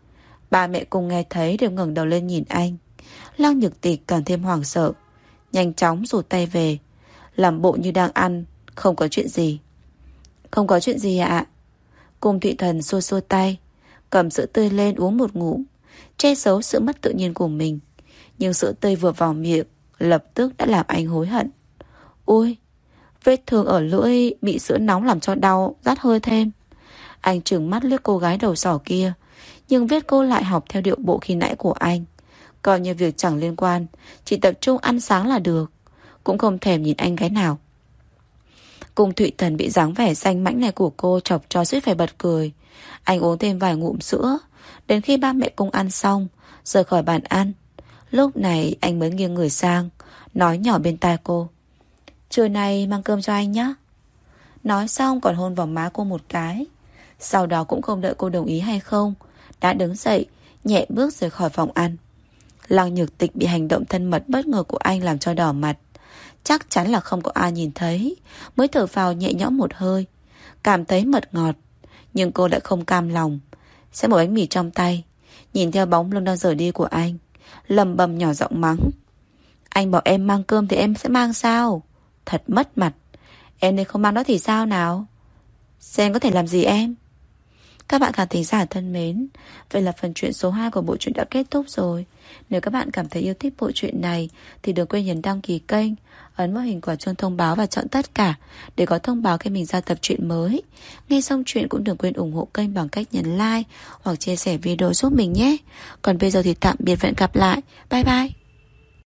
Ba mẹ cùng nghe thấy đều ngẩng đầu lên nhìn anh. Lăng Nhược Tịch càng thêm hoảng sợ, nhanh chóng rụt tay về, làm bộ như đang ăn. Không có chuyện gì. Không có chuyện gì ạ. Cung Thụy Thần xua xua tay, cầm sữa tươi lên uống một ngụm, che giấu sự mất tự nhiên của mình. Nhưng sữa tươi vừa vào miệng, lập tức đã làm anh hối hận. Ôi, vết thương ở lưỡi bị sữa nóng làm cho đau, rát hơi thêm. Anh trừng mắt liếc cô gái đầu sỏ kia, nhưng biết cô lại học theo điệu bộ khi nãy của anh, coi như việc chẳng liên quan, chỉ tập trung ăn sáng là được, cũng không thèm nhìn anh cái nào. Cung Thụy Thần bị dáng vẻ xanh mãnh này của cô chọc cho suýt phải bật cười. Anh uống thêm vài ngụm sữa, đến khi ba mẹ Cung ăn xong, rời khỏi bàn ăn. Lúc này anh mới nghiêng người sang, nói nhỏ bên tai cô. Trưa nay mang cơm cho anh nhé. Nói xong còn hôn vào má cô một cái. Sau đó cũng không đợi cô đồng ý hay không, đã đứng dậy, nhẹ bước rời khỏi phòng ăn. Lăng Nhược Tịch bị hành động thân mật bất ngờ của anh làm cho đỏ mặt. Chắc chắn là không có ai nhìn thấy, mới thở phào nhẹ nhõm một hơi, cảm thấy mật ngọt. Nhưng cô lại không cam lòng, xé một bánh mì trong tay, nhìn theo bóng lưng đang rời đi của anh, lầm bầm nhỏ giọng mắng. Anh bảo em mang cơm thì em sẽ mang sao? Thật mất mặt. Em nên không mang đó thì sao nào? Xem có thể làm gì em? Các bạn khán thính giả thân mến, vậy là phần truyện số hai của bộ truyện đã kết thúc rồi. Nếu các bạn cảm thấy yêu thích bộ truyện này thì đừng quên nhấn đăng ký kênh, ấn vào hình quả chuông thông báo và chọn tất cả để có thông báo khi mình ra tập truyện mới. Nghe xong truyện cũng đừng quên ủng hộ kênh bằng cách nhấn like hoặc chia sẻ video giúp mình nhé. Còn bây giờ thì tạm biệt và hẹn gặp lại. Bye bye.